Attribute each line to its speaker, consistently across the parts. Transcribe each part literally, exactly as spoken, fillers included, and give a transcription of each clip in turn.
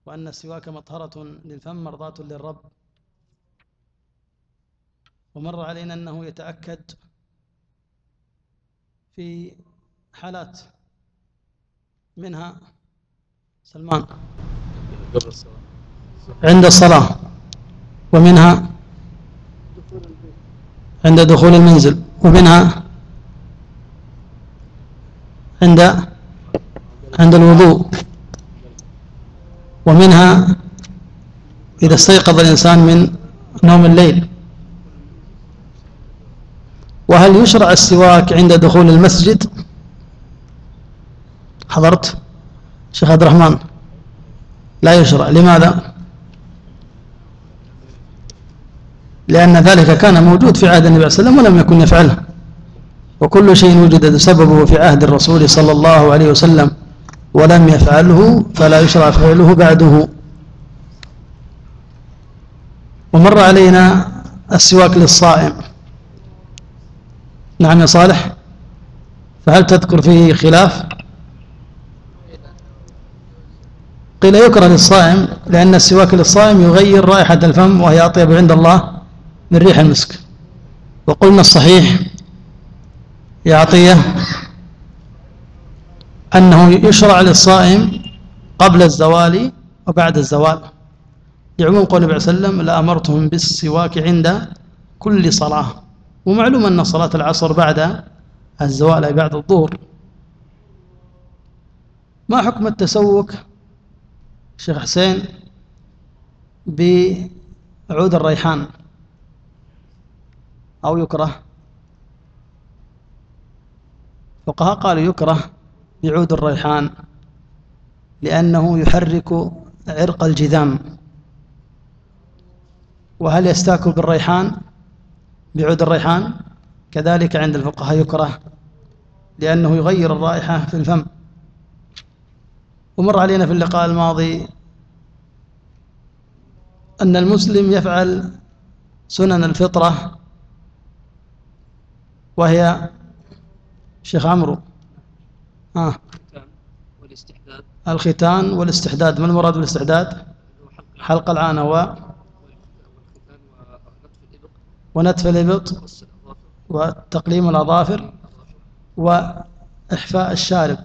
Speaker 1: وأن السواك مطهرة للفم مرضاة للرب. ومر علينا أنه يتأكد في حالات، منها سلمان عند الصلاة، ومنها عند دخول المنزل، ومنها عند عند الوضوء، ومنها إذا استيقظ الإنسان من نوم الليل. وهل يشرع السواك عند دخول المسجد؟ حضرت شيخ عبد الرحمن؟ لا يشرع. لماذا؟ لأن ذلك كان موجود في عهد النبي صلى الله عليه وسلم ولم يكن يفعله، وكل شيء وجد سببه في عهد الرسول صلى الله عليه وسلم ولم يفعله فلا يشرع فعله بعده. ومر علينا السواك للصائم. نعم يا صالح، فهل تذكر فيه خلاف؟ قيل يكره للصائم لأن السواك للصائم يغير رائحة الفم وهي أطيب عند الله من ريح المسك. وقلنا الصحيح يا عطية أنه يشرع للصائم قبل الزوال وبعد الزوال، لعموم قول النبي صلى الله عليه وسلم لأمرتهم بالسواك عند كل صلاة. ومعلوم أن صلاة العصر بعد الزوال أي بعد الظهر. ما حكم التسوك شيخ حسين بعود الريحان؟ أو يكره؟ فقهاء قالوا يكره بعود الريحان لأنه يحرك عرق الجذام. وهل يستاك بالريحان بعود الريحان؟ كذلك عند الفقهاء يكره لأنه يغير الرائحة في الفم. ومر علينا في اللقاء الماضي أن المسلم يفعل سنن الفطرة، وهي شيخ عمرو آه. الختان والاستحداد. ما المراد بالاستحداد؟ حلق العانة و ونتف الإبط وتقليم الأظافر وإحفاء الشارب.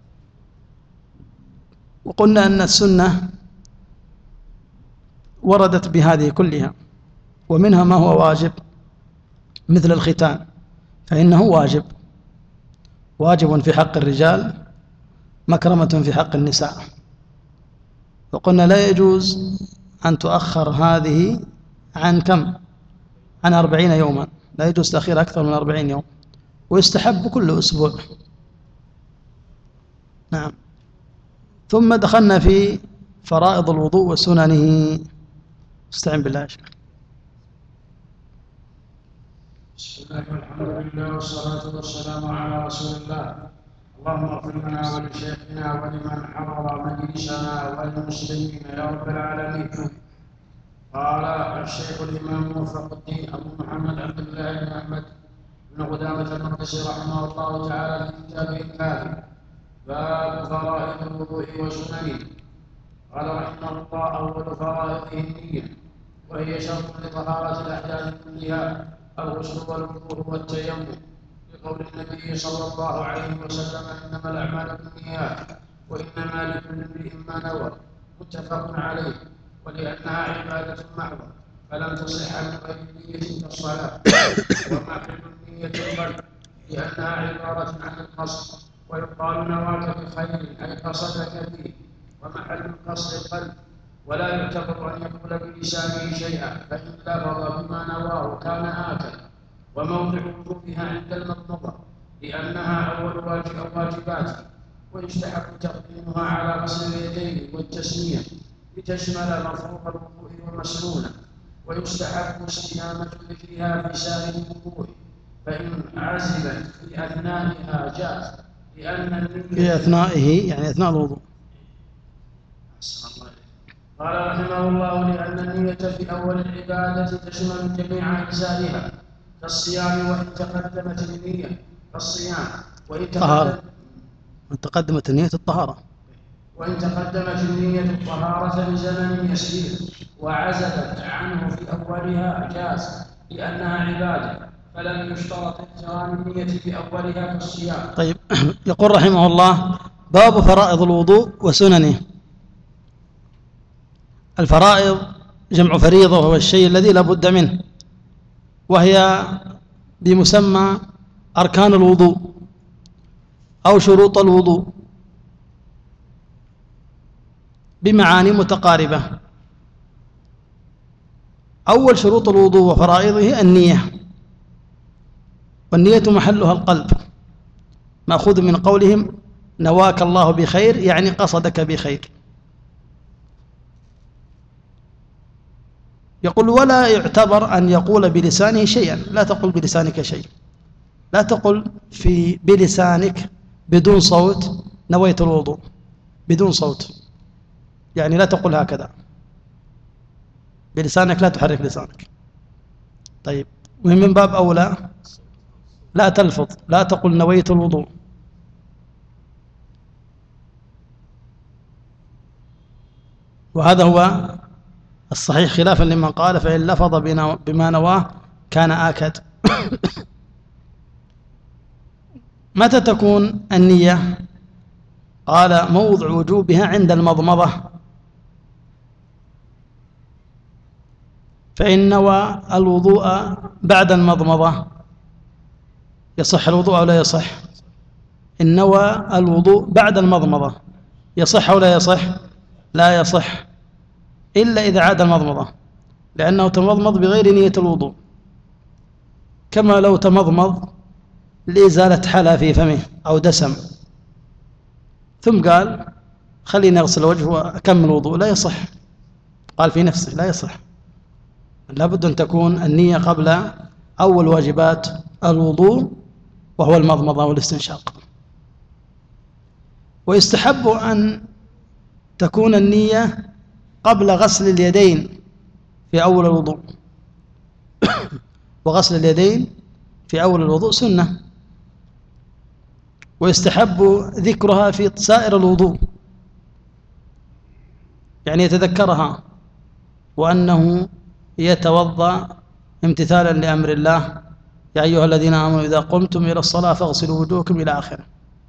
Speaker 1: وقلنا أن السنة وردت بهذه كلها، ومنها ما هو واجب مثل الختان فإنه واجب، واجب في حق الرجال، مكرمة في حق النساء. وقلنا لا يجوز أن تؤخر هذه عن كم؟ عن أربعين يوما، لا يجوز تأخير أكثر من أربعين يوم، ويستحب كل أسبوع. نعم. ثم دخلنا في فرائض الوضوء وسننه. استعن بالله يا شيخ.
Speaker 2: بسم الله والحمد لله والصلاة والسلام على رسول الله. اللهم اغفر لنا ولشيخنا ولمن حضر مجلسنا وللمسلمين يا رب العالمين. قال الشيخ الإمام موفق الدين أبو محمد عبد الله بن أحمد بن قدامة المقدسي رحمه الله تعالى في كتابه الكافي باب فرائض الوضوء وسننه. قال رحمه الله أول فرائضه النية، وهي شرط لطهارة الأحداث كلها الغسل والوضوء والتيمم، لقول النبي صلى الله عليه وسلم إنما الأعمال بالنيات وإنما لكل امرئ ما نوى، متفق عليه. ولأنها عبادة محضة فلم تصح من غير نية كالصلاة. ومحل النية القلب لأنها عبارة عن القصد، ويقال نواك بخير أي قصدك فيه، ومحل القصد القلب. ولا يعتبر أن يقول بلسانه شيئا، فإن لفظ بما نواه كان آكل. وموضع وجوبها عند المضمضة لأنها أول واجب الواجبات، ويستحب تقديمها على غسل اليدين والتسمية لتشمل مفروض الوضوء ومسنونه. ويستحب استدامة ذكرها في سائر الوضوء، فإن عزبت في أثنائها جاز، لأن
Speaker 1: في أثنائه يعني أثناء الوضوء.
Speaker 2: قال رحمه الله لأن النية في أول العبادة تشمل جميع أجزائها كالصيام، وإن تقدمت النية كالصيام وإن
Speaker 1: طهارة، تقدمت النية الطهارة،
Speaker 2: وإن تقدمت النية الطهارة بزمن يسير وعزلت عنه في أولها جاز لأنها عبادة، فلم يشترط اقتران النية في أولها كالصيام.
Speaker 1: طيب، يقول رحمه الله: باب فرائض الوضوء وسننه. الفرائض جمع فريضة، وهو الشيء الذي لا بد منه، وهي بمسمى أركان الوضوء أو شروط الوضوء بمعاني متقاربة. أول شروط الوضوء وفرائضه النية، والنية محلها القلب، مأخوذ من قولهم نواك الله بخير، يعني قصدك بخير. يقول: ولا يعتبر أن يقول بلسانه شيئا، لا تقل بلسانك شيء، لا تقل في بلسانك بدون صوت نويت الوضوء بدون صوت، يعني لا تقل هكذا بلسانك، لا تحرك لسانك. طيب، ومن باب أولى لا تلفظ، لا تقل نويت الوضوء. وهذا هو الصحيح خلافا لمن قال فإن لفظ بما نواه كان آكد. متى تكون النية؟ قال: موضع وجوبها عند المضمضة، فإن نوى الوضوء بعد المضمضة يصح الوضوء أو لا يصح؟ إن نوى الوضوء بعد المضمضة يصح أو لا يصح؟ لا يصح إلا إذا عاد المضمضة، لأنه تمضمض بغير نية الوضوء، كما لو تمضمض لإزالة حلا في فمه أو دسم ثم قال خليني أغسل وجهه وأكمل الوضوء، لا يصح. قال في نفسه لا يصح، لابد أن تكون النية قبل أول واجبات الوضوء، وهو المضمضة والاستنشاق. ويستحب أن تكون النية قبل غسل اليدين في أول الوضوء، وغسل اليدين في أول الوضوء سنة، ويستحب ذكرها في سائر الوضوء، يعني يتذكرها وأنه يتوضأ امتثالا لأمر الله: يا أيها الذين آمنوا إذا قمتم إلى الصلاة فاغسلوا وجوهكم إلى آخره.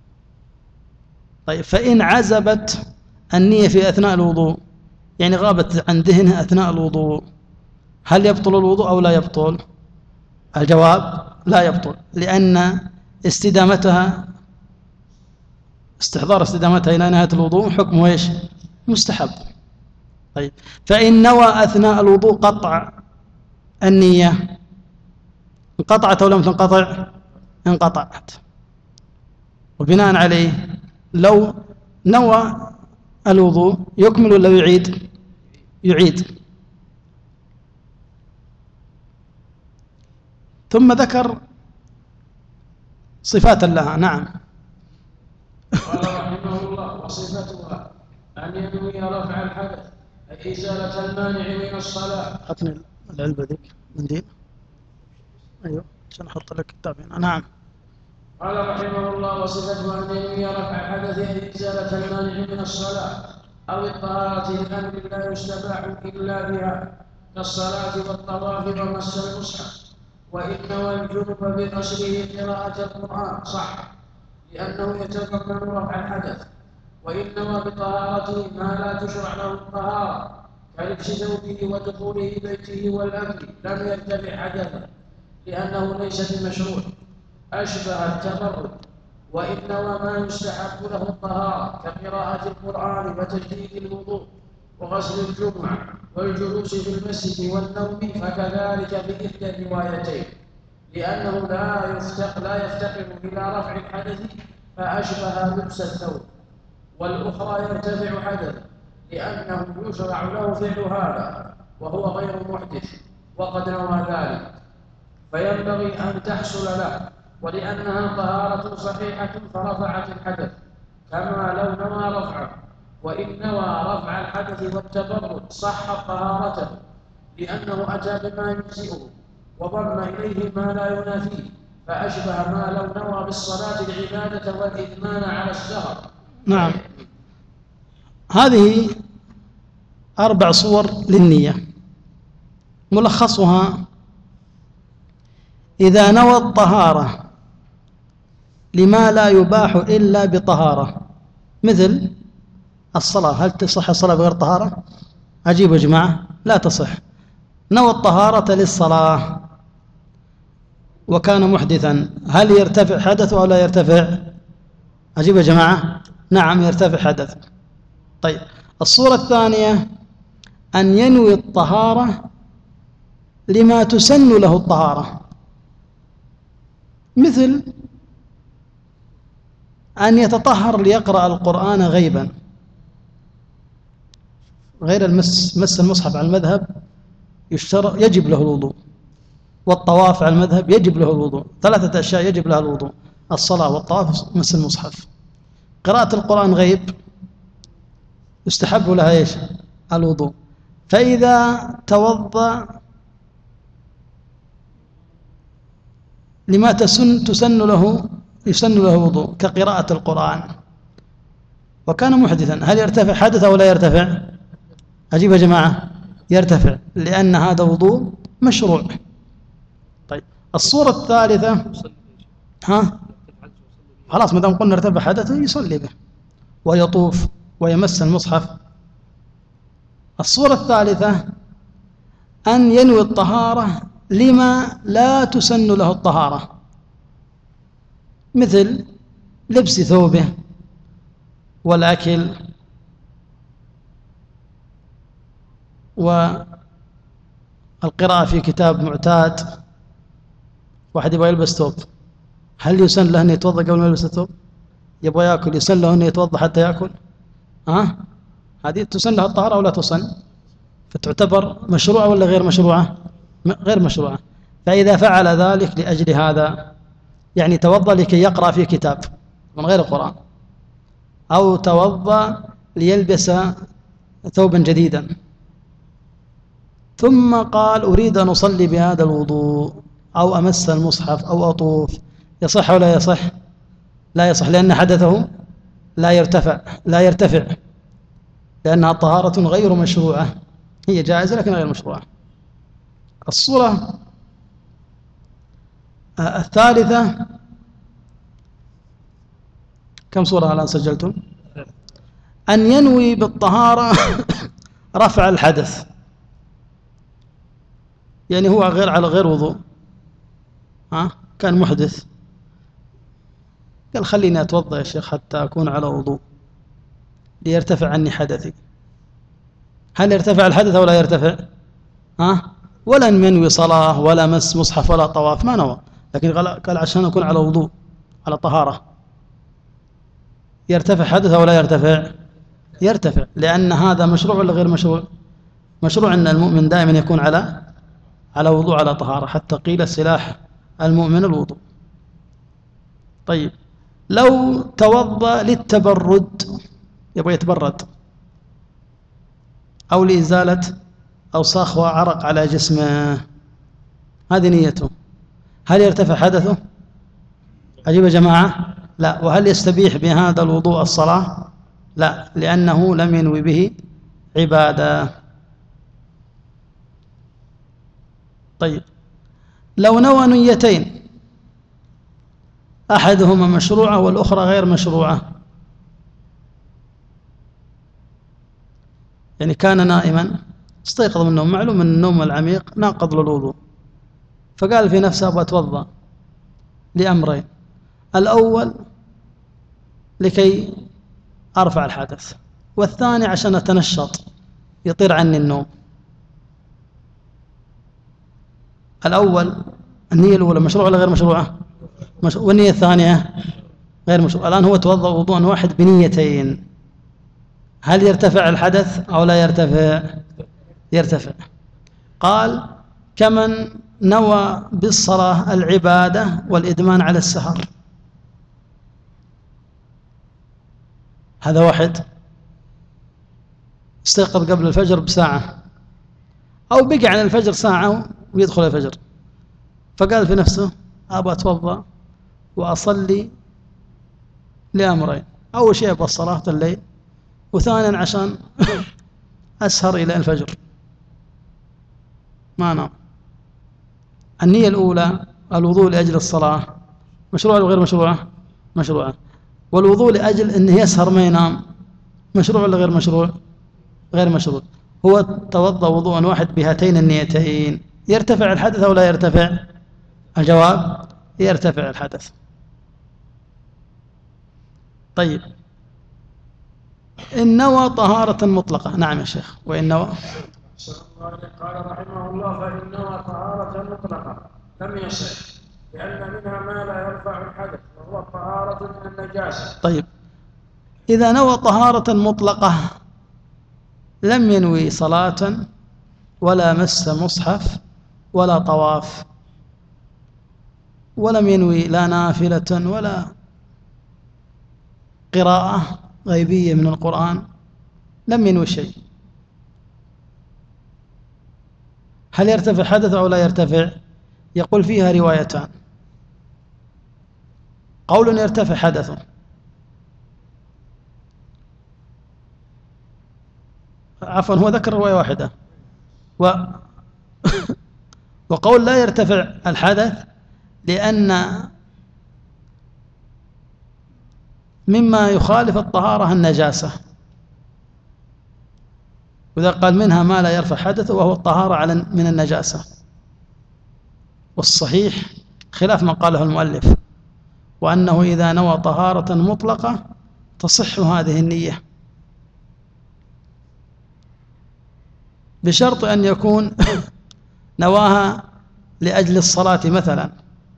Speaker 1: طيب، فإن عزبت النية في أثناء الوضوء، يعني غابت عن ذهنها أثناء الوضوء، هل يبطل الوضوء أو لا يبطل؟ الجواب: لا يبطل، لأن استدامتها استحضار استدامتها إلى نهاية الوضوء حكمه إيش؟ مستحب. طيب، فإن نوى أثناء الوضوء قطع النية، انقطعت أو لم تنقطع؟ انقطعت. وبناء عليه لو نوى الوضوء يكمل ولا يعيد؟ يعيد. ثم ذكر صفات لها. نعم.
Speaker 2: قال رحمه الله: وصفتها أن ينوي رفع الحدث أي إزالة المانع من الصلاة.
Speaker 1: أعطني العلبة ذيك منديل. أيوه عشان أحط لك كتاب هنا. نعم.
Speaker 2: قال رحمه الله: وصفته أن ينوي رفع الحدث أي إزالة المانع من الصلاة أو الطهارة لأمر لا يستباح إلا بها كالصلاة والطواف ومس المصحف. وإن نوى الجنب بقصره قراءة القرآن صح، لأنه يتمكن رفع الحدث. وإن نوى بطهارته ما لا تشرع له الطهارة كلبس ثوبه ودخوله بيته والأكل لم يرتفع حدثا، لأنه ليس بمشروع، أشبه التبرد. وإن نوى ما يستحب له الطهارة كقراءة القرآن وتجديد الوضوء وغسل الجمعة والجلوس في المسجد والنوم فكذلك بإحدى الروايتين، لأنه لا يفتقر, لا يفتقر إلى رفع الحدث فأشبه لبس الثوب، والأخرى يرتفع حدث لأنه يشرع له فعل هذا وهو غير محدث وقد نوى ذلك، فينبغي أن تحصل له، ولأنها طهارة صحيحة فرفعت الحدث كما لو نوى رفعه. وإن نوى رفع الحدث والتبرد صح طهارته، لأنه أتى بما يجزئه وضم إليه ما لا ينافيه، فأشبه ما لو نوى بالصلاة العبادة والإدمان على الشهر.
Speaker 1: نعم. هذه أربع صور للنية، ملخصها: إذا نوى الطهارة لما لا يباح إلا بطهارة، مثل الصلاة. هل تصح الصلاة بغير طهارة؟ عجيب يا جماعة، لا تصح. نوى الطهارة للصلاة وكان محدثا، هل يرتفع حدثه أو لا يرتفع؟ عجيب يا جماعة، نعم يرتفع حدث. طيب، الصورة الثانية أن ينوي الطهارة لما تسن له الطهارة، مثل أن يتطهر ليقرأ القرآن غيبا، غير المس مس المصحف على المذهب يشترط يجب له الوضوء، والطواف على المذهب يجب له الوضوء، ثلاثة أشياء يجب لها الوضوء: الصلاة والطواف مس المصحف. قراءة القرآن غيب يستحب لها ايش؟ الوضوء. فإذا توضأ لما تسن تسن له يسن له وضوء كقراءة القرآن وكان محدثا، هل يرتفع حدث أو لا يرتفع؟ عجيب يا جماعة، يرتفع، لأن هذا وضوء مشروع. طيب، الصورة الثالثة، ها خلاص ما دام قلنا ارتفع حدثه يصلي به ويطوف ويمس المصحف. الصورة الثالثة أن ينوي الطهارة لما لا تسن له الطهارة، مثل لبس ثوبه والأكل والقراءة في كتاب معتاد. واحد يبغى يلبس ثوب، هل يسن له أن يتوضأ قبل ما يلبس الثوب؟ يبغى يأكل، يسن له أن يتوضأ حتى يأكل؟ ها؟ هذه تسن له الطهارة أو لا تسن؟ فتعتبر مشروعة ولا غير مشروعة؟ غير مشروعة. فإذا فعل ذلك لأجل هذا، يعني توضأ لكي يقرأ في كتاب من غير القرآن، أو توضأ ليلبس ثوبا جديدا، ثم قال أريد أن أصلي بهذا الوضوء أو أمس المصحف أو أطوف، يصح أو لا يصح؟ لا يصح، لأن حدثه لا يرتفع لا يرتفع لأنها طهارة غير مشروعة، هي جائزة لكن غير مشروعة. الصورة الثالثة، كم صورة الآن سجلتم؟ أن ينوي بالطهارة رفع الحدث، يعني هو غير على غير وضوء، ها كان محدث، قال خليني أتوضأ يا شيخ حتى أكون على وضوء ليرتفع عني حدثي. هل يرتفع الحدث أو لا يرتفع؟ ها؟ ولن ينوي صلاة ولا مس مصحف ولا طواف، ما نوى، لكن قال عشان أكون على وضوء على طهارة. يرتفع حدث أو لا يرتفع؟ يرتفع، لأن هذا مشروع ولا غير مشروع؟ مشروع أن المؤمن دائما يكون على على وضوء على طهارة، حتى قيل سلاح المؤمن الوضوء. طيب، لو توضأ للتبرد، يبغى يتبرد، أو لإزالة أوساخ وعرق على جسمه، هذه نيته، هل يرتفع حدثه؟ عجيب يا جماعة، لا. وهل يستبيح بهذا الوضوء الصلاة؟ لا، لأنه لم ينوي به عبادة. طيب، لو نوى نيتين، أحدهما مشروعة والأخرى غير مشروعة، يعني كان نائما استيقظ من النوم، معلوم أن النوم العميق ناقض للوضوء، فقال في نفسه أبغى أتوضأ لأمرين: الأول لكي أرفع الحدث، والثاني عشان أتنشط يطير عني النوم. الأول النية الأولى مشروعة ولا غير مشروعة؟ مشروع. والنية الثانية غير مشروعة. الآن هو توضأ وضوءا واحد بنيتين، هل يرتفع الحدث أو لا يرتفع؟ يرتفع. قال كمن نوى بالصلاة العبادة والإدمان على السهر، هذا واحد استيقظ قبل الفجر بساعة أو بقى عن الفجر ساعة ويدخل الفجر، فقال في نفسه أبغى أتوضأ وأصلي لأمرين: أول شيء أبغى صلاة الليل، وثانيا عشان أسهر إلى الفجر ما نام. النية الأولى الوضوء لأجل الصلاة مشروع ولا غير مشروعة؟ مشروعة. والوضوء لأجل أنه يسهر ما ينام مشروع ولا غير مشروع؟ غير مشروع. هو توضأ وضوءا واحد بهاتين النيتين يرتفع الحدث أو لا يرتفع؟ الجواب يرتفع الحدث. طيب إن نوى طهارة مطلقة. نعم يا شيخ. وإن نوى
Speaker 2: قال رحمه الله فإن نوى طهارة مطلقة لم يصح لأن منها ما لا يرفع الحدث وهو الطهارة من النجاسة.
Speaker 1: طيب إذا نوى طهارة مطلقة لم ينوي صلاة ولا مس مصحف ولا طواف ولم ينوي لا نافلة ولا قراءة غيبية من القرآن لم ينوي شيء، هل يرتفع حدث أو لا يرتفع؟ يقول فيها روايتان. قول يرتفع حدثه عفوا هو ذكر رواية واحدة و وقول لا يرتفع الحدث لأن مما يخالف الطهارة النجاسة، وإذا قال منها ما لا يرفع حدث وهو الطهارة على من النجاسة. والصحيح خلاف ما قاله المؤلف، وأنه إذا نوى طهارة مطلقة تصح هذه النية بشرط أن يكون نواها لأجل الصلاة مثلا،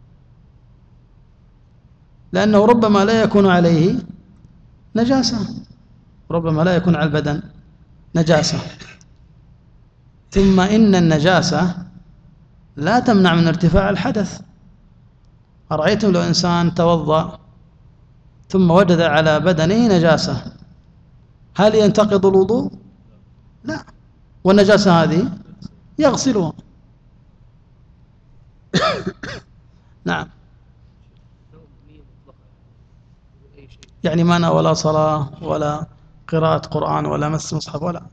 Speaker 1: لأنه ربما لا يكون عليه نجاسة، ربما لا يكون على البدن نجاسة. ثم إن النجاسة لا تمنع من ارتفاع الحدث. أرأيتم لو إنسان توضأ ثم وجد على بدنه نجاسة هل ينتقض الوضوء؟ لا، والنجاسة هذه يغسلها. نعم. يعني ما نوى ولا صلاة ولا قراءة قرآن ولا مس مصحف ولا،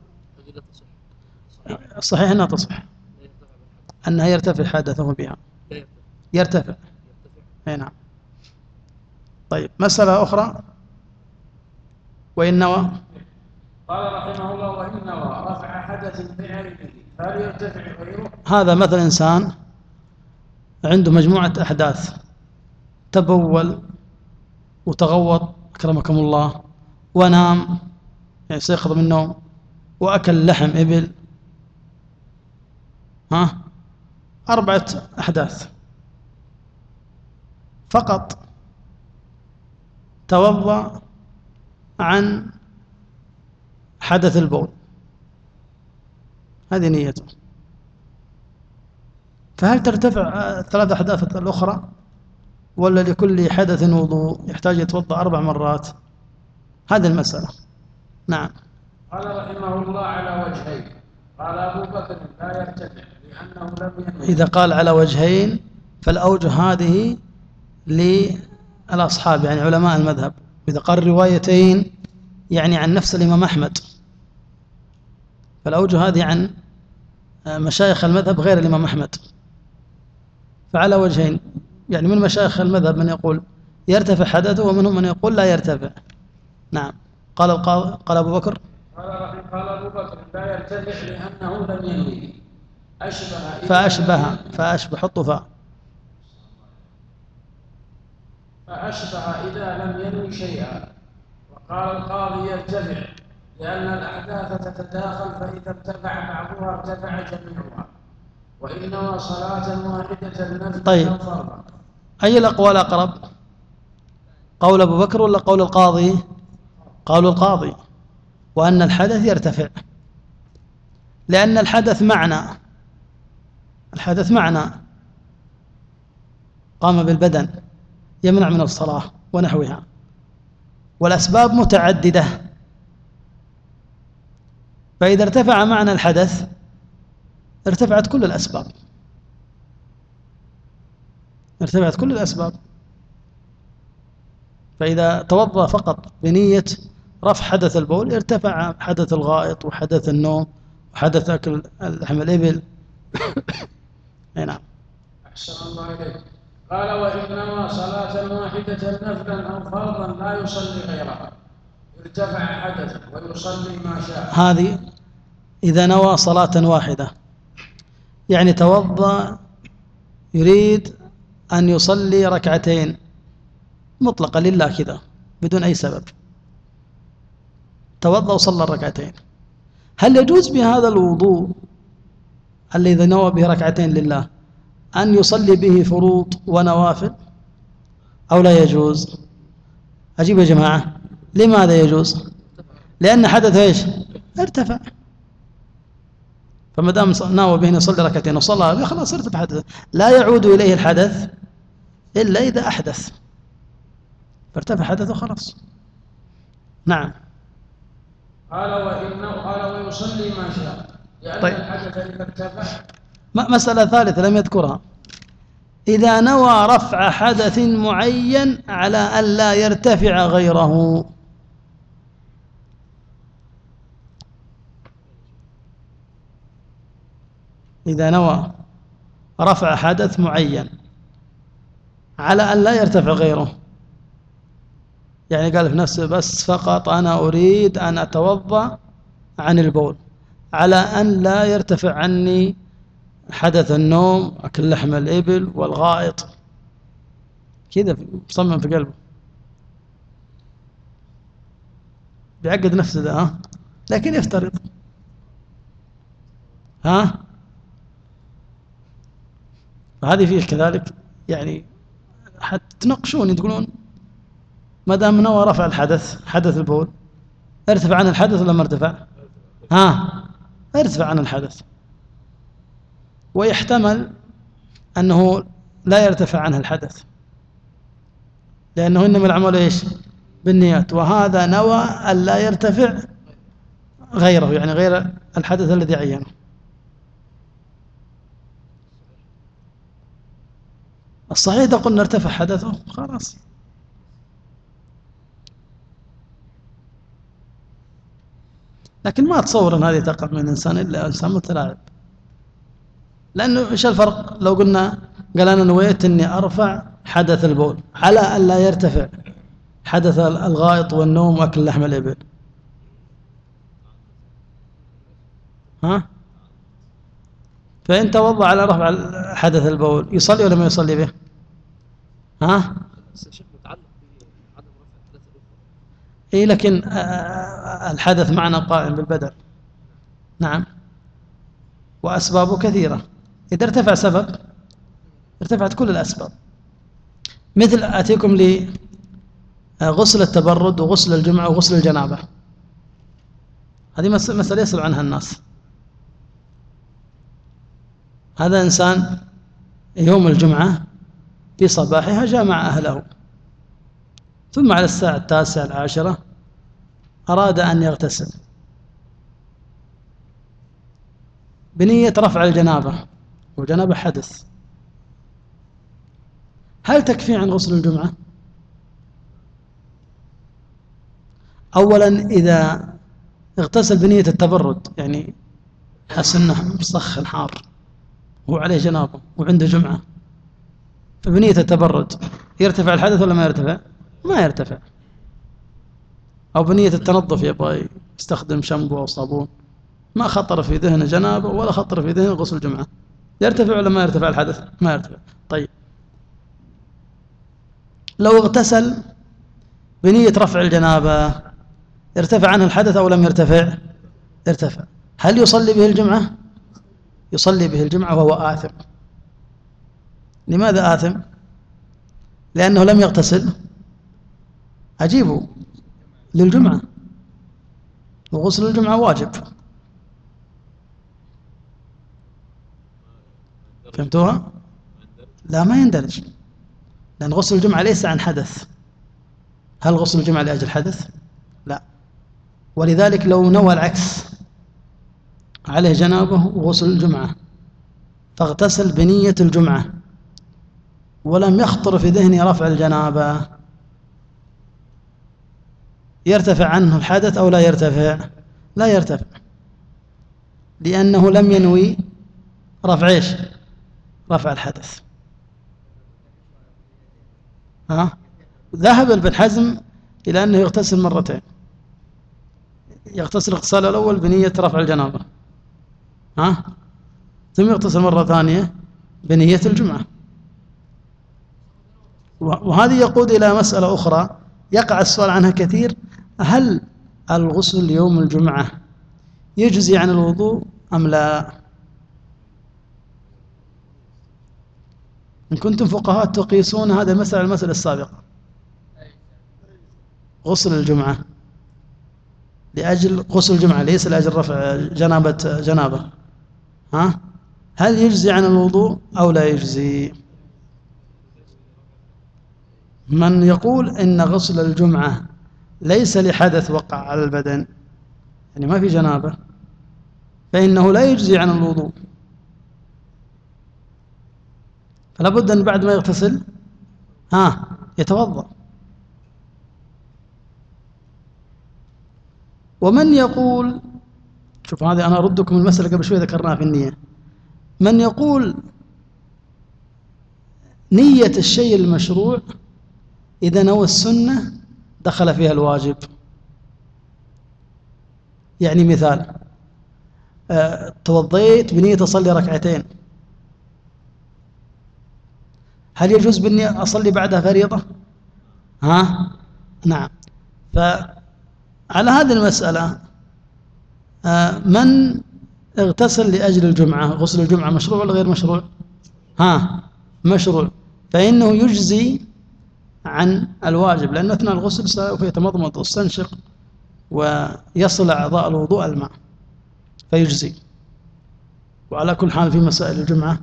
Speaker 1: صحيح أنها تصح، أنها يرتفع حدثه بها، يرتفع. أي نعم. طيب مسألة أخرى. وإن نوى
Speaker 2: قال رحمه الله وإن نوى رفع حدث بعينه هل يرتفع غيره؟
Speaker 1: هذا مثل إنسان عنده مجموعة أحداث، تبول وتغوط أكرمكم الله ونام يعني استيقظ من النوم وأكل لحم إبل، ها أربعة أحداث فقط، توضأ عن حدث البول، هذه نيته. فهل ترتفع الثلاث أحداث الأخرى ولا لكل حدث وضوء يحتاج يتوضأ أربع مرات؟ هذه المسألة. نعم.
Speaker 2: قال رحمه الله على وجهين. قال أبو بكر لا يرتفع لأنه لم ينوي.
Speaker 1: إذا قال على وجهين فالأوجه هذه للأصحاب يعني علماء المذهب، إذا قال روايتين يعني عن نفس الإمام أحمد، فالأوجه هذه عن مشايخ المذهب غير الإمام أحمد. فعلى وجهين، يعني من مشايخ المذهب من يقول يرتفع حدثه ومنهم من يقول لا يرتفع. نعم. قال القاضي قال أبو بكر
Speaker 2: قال قال أبو بكر لا يرتفع لأنه لم ينوي. أشبه
Speaker 1: فأشبه فأشبه حطوا فاء
Speaker 2: فأشبه إذا لم ينوي شيئا. وقال القاضي يرتفع لأن الأحداث تتداخل فإذا ارتفع بعضها ارتفع جميعها، وإنما صلاة واحدة نفل
Speaker 1: طيب.
Speaker 2: أو فرضا.
Speaker 1: أي الأقوال أقرب؟ قول أبو بكر ولا قول القاضي؟ قول القاضي، وأن الحدث يرتفع لأن الحدث معنى، الحدث معنى قام بالبدن يمنع من الصلاة ونحوها، والأسباب متعددة، فإذا ارتفع معنى الحدث ارتفعت كل الأسباب، ارتفعت كل الأسباب. فإذا توضأ فقط بنية رفع حدث البول ارتفع حدث الغائط وحدث النوم وحدث أكل لحم الإبل. أي نعم.
Speaker 2: أحسن الله إليك. قال وإنما صلاة واحدة نفلا أو فرضا لا يصلي غيرها، ارتفع حدث ويصلي ما شاء.
Speaker 1: هذه إذا نوى صلاة واحدة، يعني توضأ يريد أن يصلي ركعتين مطلقة لله كذا بدون أي سبب، توضأ وصلى الركعتين، هل يجوز بهذا الوضوء الذي نوى به ركعتين لله أن يصلي به فروض ونوافل أو لا يجوز؟ أجيب يا جماعة، لماذا يجوز؟ لأن حدث إيش؟ ارتفع، فما دام ناوى به يصلي ركعتين وصلى خلاص ارتفع حدث، لا يعود إليه الحدث إلا إذا أحدث، فارتفع حدثه خلاص. نعم.
Speaker 2: قال وإنه قال ويصلي ما شاء، لأن
Speaker 1: طيب.
Speaker 2: الحدث إذا ارتفع.
Speaker 1: مسألة ثالثة لم يذكرها، إذا نوى رفع حدث معين على أن لا يرتفع غيره، إذا نوى رفع حدث معين على أن لا يرتفع غيره، يعني قال في نفسه بس فقط أنا أريد أن أتوضأ عن البول على أن لا يرتفع عني حدث النوم أكل لحم الإبل والغائط، كذا مصمم في قلبه، بيعقد نفسه ده، ها؟ لكن يفترض، ها؟ فهذه فيه كذلك، يعني حتى تناقشون تقولون ما دام نوى رفع الحدث حدث البول ارتفع عن الحدث ولا ما ارتفع؟ ها؟ ارتفع عن الحدث، ويحتمل أنه لا يرتفع عنه الحدث لأنه إنما العمل إيش؟ بالنيات، وهذا نوى أن لا يرتفع غيره، يعني غير الحدث الذي عينه. الصحيح إذا قلنا ارتفع حدثه خلاص. لكن ما أتصور أن هذه تقع من إنسان إلا إنسان متلاعب، لأنه إيش الفرق لو قلنا قال أنا نويت أني أرفع حدث البول على أن لا يرتفع حدث الغائط والنوم وأكل لحم الإبل، ها؟ فإن توضأ على رفع حدث البول يصلي ولا ما يصلي به؟ ها؟ إيه لكن الحدث معنى قائم بالبدن. نعم. وأسبابه كثيرة، إذا ارتفع سبب ارتفعت كل الأسباب، مثل أتيكم لغسل التبرد وغسل الجمعة وغسل الجنابة، هذه مسألة يسأل عنها الناس. هذا إنسان يوم الجمعة في صباحها جاء مع أهله، ثم على الساعة التاسعة العاشرة أراد أن يغتسل بنية رفع الجنابة، والجنابة حدث، هل تكفي عن غسل الجمعة؟ أولا إذا اغتسل بنية التبرد، يعني حس أنه مسخن حار وعليه جنابه وعنده جمعة، فبنية التبرد يرتفع الحدث ولا ما يرتفع؟ ما يرتفع. أو بنية التنظف يبغى يستخدم شامبو أو صابون، ما خطر في ذهنه جنابه ولا خطر في ذهنه غسل الجمعة، يرتفع ولا ما يرتفع الحدث؟ ما يرتفع. طيب لو اغتسل بنية رفع الجنابة ارتفع عنه الحدث أو لم يرتفع؟ ارتفع. هل يصلي به الجمعة؟ يصلي به الجمعة وهو آثم. لماذا آثم؟ لأنه لم يغتسل أجيبه للجمعة، وغسل الجمعة واجب. فهمتوها؟ لا ما يندرج، لأن غسل الجمعة ليس عن حدث. هل غسل الجمعة لأجل حدث؟ لا. ولذلك لو نوى العكس، عليه جنابه وغسل الجمعة فاغتسل بنية الجمعة ولم يخطر في ذهنه رفع الجنابة، يرتفع عنه الحدث أو لا يرتفع؟ لا يرتفع، لأنه لم ينوي رفع إيش؟ رفع الحدث. ها؟ ذهب ابن حزم إلى أنه يغتسل مرتين، يغتسل الاغتسال الأول بنية رفع الجنابة، ها؟ ثم يغتسل مرة ثانية بنية الجمعة. وهذه يقود إلى مسألة أخرى يقع السؤال عنها كثير: هل الغسل يوم الجمعة يجزي عن الوضوء أم لا؟ إن كنتم فقهاء تقيسون هذا المسألة المسألة السابقة، غسل الجمعة لأجل غسل الجمعة ليس لأجل رفع جنابة جنابة، ها؟ هل يجزي عن الوضوء أو لا يجزي؟ من يقول إن غسل الجمعة ليس لحدث وقع على البدن، يعني ما في جنابة، فإنه لا يجزي عن الوضوء، فلا بد أن بعد ما يغتسل ها يتوضأ. ومن يقول، شوف هذه أنا أردكم المسألة قبل شوي ذكرناها في النية، من يقول نية الشيء المشروع إذا نوى السنة دخل فيها الواجب. يعني مثال، أه توضيت بنية أصلي ركعتين، هل يجوز بالنية أصلي بعدها فريضة؟ ها؟ نعم. فعلى هذه المسألة أه من اغتسل لأجل الجمعة، غسل الجمعة مشروع ولا غير مشروع؟ ها؟ مشروع، فإنه يجزي عن الواجب، لأنه أثناء الغسل سوف يتمضمض ويستنشق ويصل أعضاء الوضوء الماء فيجزي. وعلى كل حال في مسائل الجمعة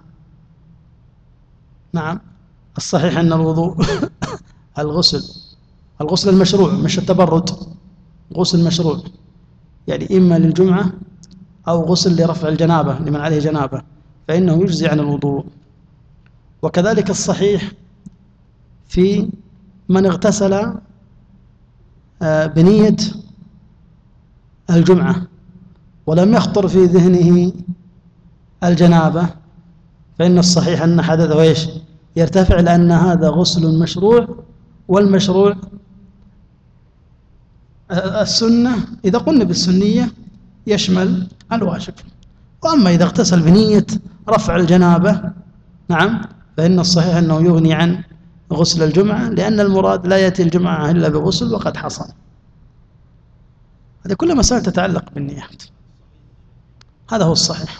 Speaker 1: نعم الصحيح أن الوضوء الغسل الغسل المشروع مش التبرد، غسل مشروع يعني إما للجمعة أو غسل لرفع الجنابة لمن عليه جنابة، فإنه يجزي عن الوضوء. وكذلك الصحيح في من اغتسل بنية الجمعة ولم يخطر في ذهنه الجنابة، فإن الصحيح أن حدثه إيش؟ يرتفع، لأن هذا غسل مشروع، والمشروع السنة إذا قلنا بالسنية يشمل الواجب. وأما إذا اغتسل بنية رفع الجنابة نعم فإن الصحيح أنه يغني عن غسل الجمعة، لأن المراد لا يأتي الجمعة إلا بغسل وقد حصل. هذه كل مسائل تتعلق بالنيات، هذا هو الصحيح.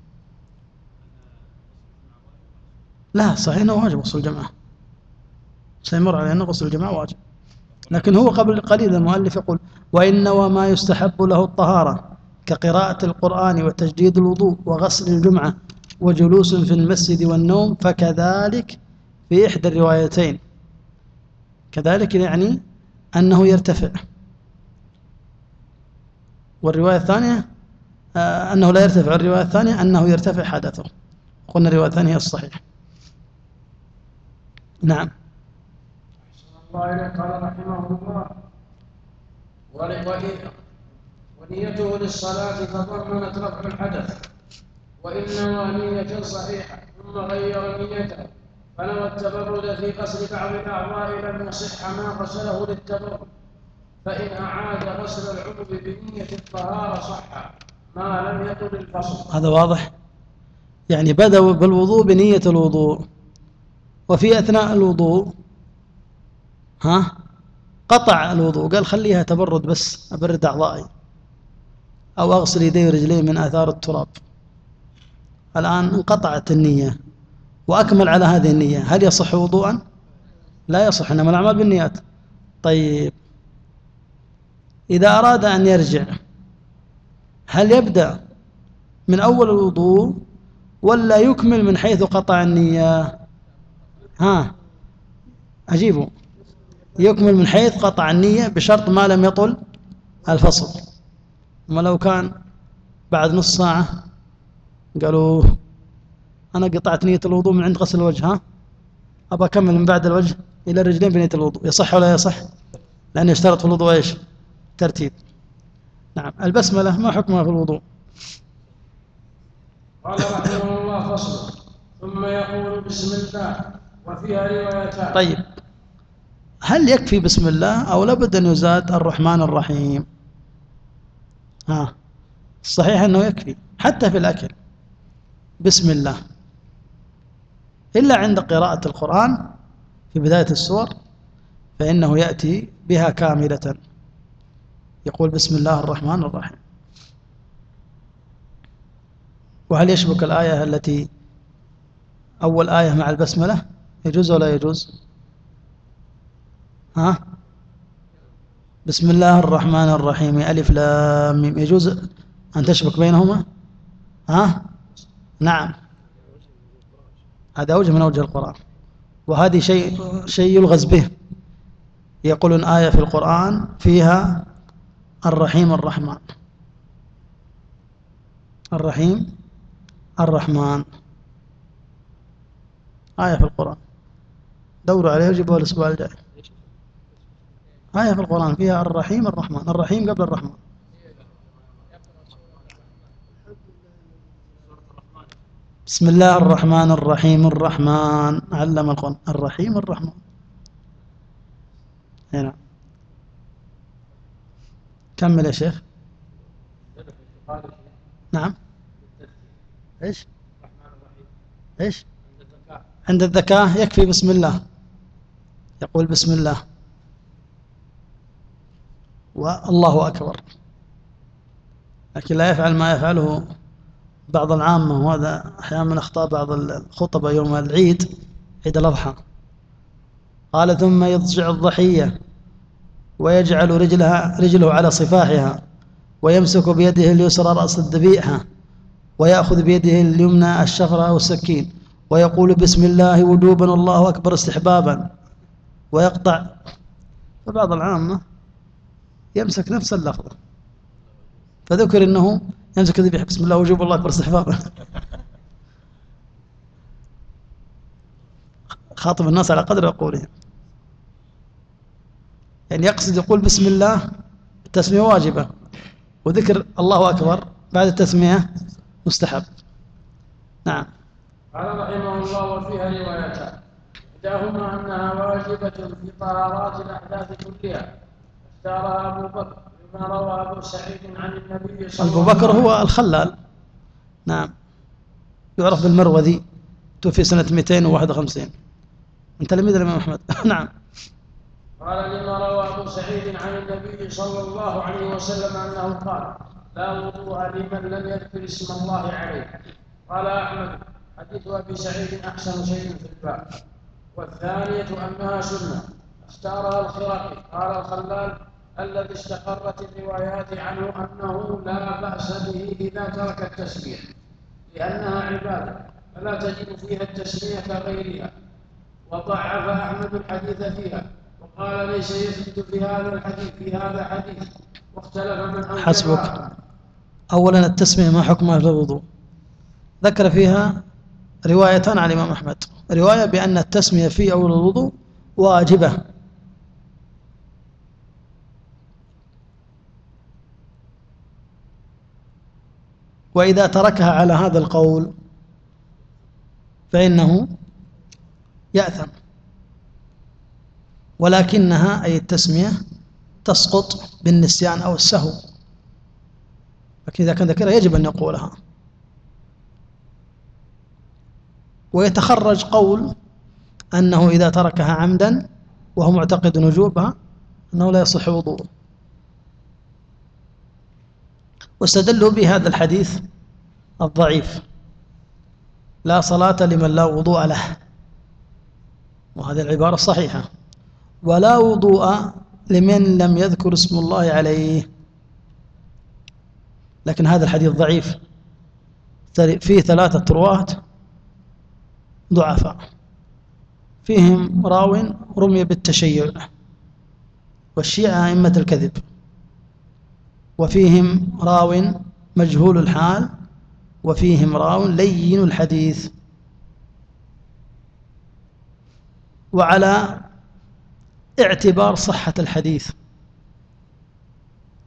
Speaker 1: لا صحيح أنه واجب غسل الجمعة، سيمر على أن غسل الجمعة واجب، لكن هو قبل قليل المؤلف يقول: وإن وما يستحب له الطهارة كقراءة القرآن وتجديد الوضوء وغسل الجمعة وجلوس في المسجد والنوم، فكذلك في إحدى الروايتين. كذلك يعني أنه يرتفع، والرواية الثانية آه أنه لا يرتفع، الرواية الثانية أنه يرتفع حدثه. قلنا الرواية الثانية هي الصحيح. نعم.
Speaker 2: الله قال رحمه الله: ونيته للصلاة تضمنت رفع الحدث، وإنما نية صحيحة ثم غير نيته فنوى التبرد في غسل بعض الأعضاء لم يصح ما غسله للتبرد، فإن أعاد غسل العضو بنية الطهارة صح ما لم يطل الفصل.
Speaker 1: هذا واضح، يعني بدأ بالوضوء بنية الوضوء، وفي أثناء الوضوء ها قطع الوضوء، قال خليها تبرد بس أبرد أعضائي أو أغسل يدي ورجلي من آثار التراب. الآن انقطعت النية وأكمل على هذه النية، هل يصح وضوءا؟ لا يصح، إنما الأعمال بالنيات. طيب إذا أراد أن يرجع هل يبدأ من أول الوضوء ولا يكمل من حيث قطع النية؟ ها أجيبه، يكمل من حيث قطع النية بشرط ما لم يطل الفصل. أما لو كان بعد نص ساعة قالوا أنا قطعت نية الوضوء من عند غسل الوجه، ها أبى أكمل من بعد الوجه إلى الرجلين بنية الوضوء، يصح ولا يصح؟ لأنه يشترط في الوضوء إيش؟ بالترتيب. نعم. البسملة ما حكمها في الوضوء؟
Speaker 2: قال رحمه الله فصل. ثم يقول بسم الله وفيها روايتان.
Speaker 1: طيب، هل يكفي بسم الله أو لابد أن يزاد الرحمن الرحيم؟ ها، الصحيح أنه يكفي حتى في الأكل بسم الله، إلا عند قراءة القرآن في بداية السور فإنه يأتي بها كاملة، يقول بسم الله الرحمن الرحيم. وهل يشبك الآية التي أول آية مع البسملة؟ يجوز ولا يجوز؟ ها؟ بسم الله الرحمن الرحيم ألف لام ميم، يجوز أن تشبك بينهما؟ ها؟ نعم، هذا وجه من أوجه القرآن، وهذه شيء شيء يلغز به. يقولون آية في القرآن فيها الرحيم الرحمن، الرحيم الرحمن، آية في القرآن، دوروا عليها وجيبوها الأسبوع الجاي. آية في القرآن فيها الرحيم الرحمن، الرحيم قبل الرحمن. بسم الله الرحمن الرحيم الرحمن علم القرآن الرحيم الرحمن. هنا كمل يا شيخ. نعم. ايش ايش عند الذكاء يكفي بسم الله، يقول بسم الله والله أكبر، لكن لا يفعل ما يفعله بعض العامة، وهذا أحيانا من أخطاء بعض الخطبة يوم العيد، عيد الأضحى. قال ثم يضجع الضحية ويجعل رجلها رجله على صفاحها ويمسك بيده اليسرى رأس الذبيحة ويأخذ بيده اليمنى الشفرة أو السكين ويقول بسم الله وجوبا الله أكبر استحبابا ويقطع. فبعض العامة يمسك نفس اللفظة، فذكر أنه يمسك الذبيحة بسم الله وجوب الله أكبر استحبابا. خاطب الناس على قدر عقولهم، يعني يقصد يقول بسم الله التسمية واجبة، وذكر الله أكبر بعد التسمية مستحب. نعم.
Speaker 2: قال رحمه الله وفيها روايتان، إحداهما أنها واجبة في طهارات الأحداث كلها، اختارها أبو بكر بما روى أبو سعيد عن النبي صلى الله عليه وسلم.
Speaker 1: أبو بكر هو الخلال، نعم، يعرف بالمروذي، توفي سنة مئتين وواحد وخمسين، من تلاميذ الإمام أحمد. نعم.
Speaker 2: قال لما روى أبو سعيد عن النبي صلى الله عليه وسلم أنه قال لا وضوء لمن لم يذكر اسم الله عليه. قال أحمد حديث أبي سعيد أحسن شيء في الباب. والثانية أنها سنة اختارها الخراقي. قال الخلال الذي استقرت الروايات عنه أنه لا بأس به إذا ترك التسمية لأنها عبادة فلا تجد فيها التسمية كغيرها. وضعف أحمد الحديث فيها وقال ليس يثبت في هذا الحديث في هذا حديث واختلف من أوجهها.
Speaker 1: حسبك. أولا التسمية ما حكمها في الوضوء؟ ذكر فيها روايتان عن الإمام أحمد، رواية بأن التسمية في أول الوضوء واجبة، وإذا تركها على هذا القول فإنه يأثم، ولكنها أي التسمية تسقط بالنسيان أو السهو، لكن إذا كان ذكرها يجب أن يقولها. ويتخرج قول أنه إذا تركها عمدا وهو معتقد وجوبها أنه لا يصح وضوءه، واستدلوا بهذا الحديث الضعيف لا صلاة لمن لا وضوء له، وهذه العبارة الصحيحة، ولا وضوء لمن لم يذكر اسم الله عليه. لكن هذا الحديث ضعيف، فيه ثلاثة رواة ضعفاء، فيهم راو رمي بالتشيع والشيعة أئمة الكذب، وفيهم راو مجهول الحال، وفيهم راو لين الحديث. وعلى اعتبار صحة الحديث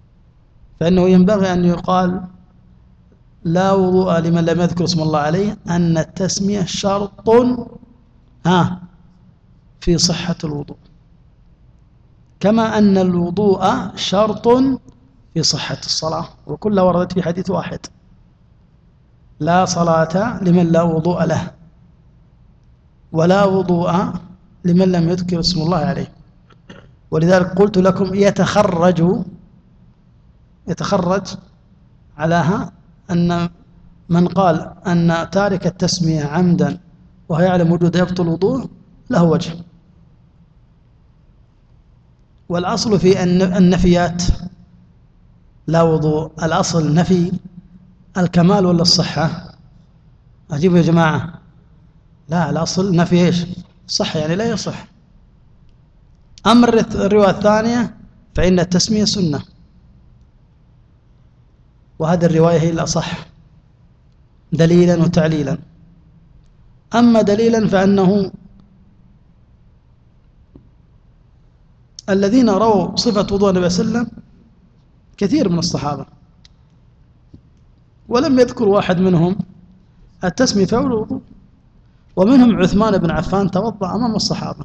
Speaker 1: فإنه ينبغي أن يقال لا وضوء لمن لم يذكر اسم الله عليه، أن التسمية شرط ها في صحة الوضوء، كما أن الوضوء شرط في صحة الصلاة، وكلها وردت في حديث واحد: لا صلاة لمن لا وضوء له، ولا وضوء لمن لم يذكر اسم الله عليه. ولذلك قلت لكم يتخرج يتخرج علىها أن من قال أن تارك التسمية عمدا وهو يعلم وجود يبطل الوضوء له وجه. والأصل في النفيات لا وضوء، الأصل نفي الكمال ولا الصحة؟ أجيبوا يا جماعة. لا، الأصل نفي إيش؟ صح، يعني لا يصح. أما الرواية الثانية فإن التسمية سنة، وهذه الرواية هي الأصح دليلا وتعليلا. أما دليلا فأنه الذين رووا صفة وضوء النبي صلى الله عليه وسلم كثير من الصحابة، ولم يذكر واحد منهم التسمية في أول الوضوء، ومنهم عثمان بن عفان توضأ أمام الصحابة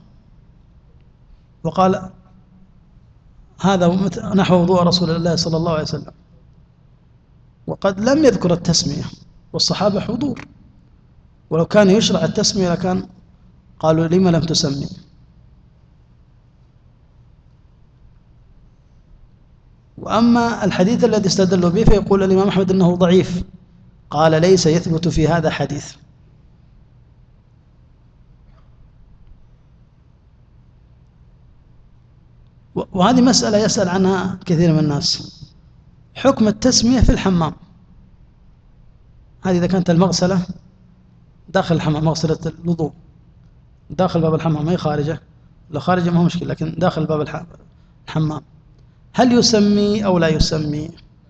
Speaker 1: وقال هذا نحو وضوء رسول الله صلى الله عليه وسلم، وقد لم يذكر التسمية والصحابة حضور، ولو كان يشرع التسمية لكان قالوا لما لم تسمي. وأما الحديث الذي استدلوا به فيقول الإمام أحمد أنه ضعيف، قال ليس يثبت في هذا حديث. وهذه مسألة يسأل عنها كثير من الناس: حكم التسمية في الحمام. هذه إذا كانت المغسلة داخل الحمام، مغسلة الوضوء داخل باب الحمام، ما هي خارجة، لو خارجة ما هو مشكلة، لكن داخل باب الحمام هل يسمي أو لا يسمي؟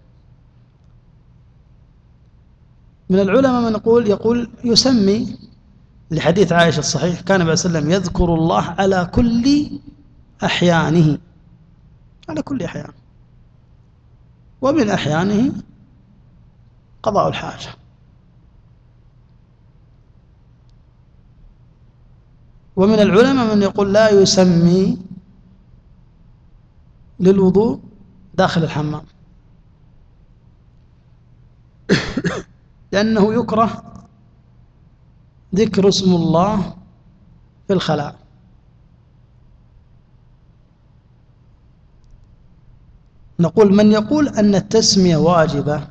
Speaker 1: من العلماء من يقول يقول يسمي، لحديث عائشة الصحيح: كان النبي صلى الله عليه وسلم يذكر الله على كل أحيانه، على كل أحيان، ومن أحيانه قضاء الحاجة. ومن العلماء من يقول لا يسمي للوضوء داخل الحمام، لأنه يكره ذكر اسم الله في الخلاء. نقول من يقول أن التسمية واجبة،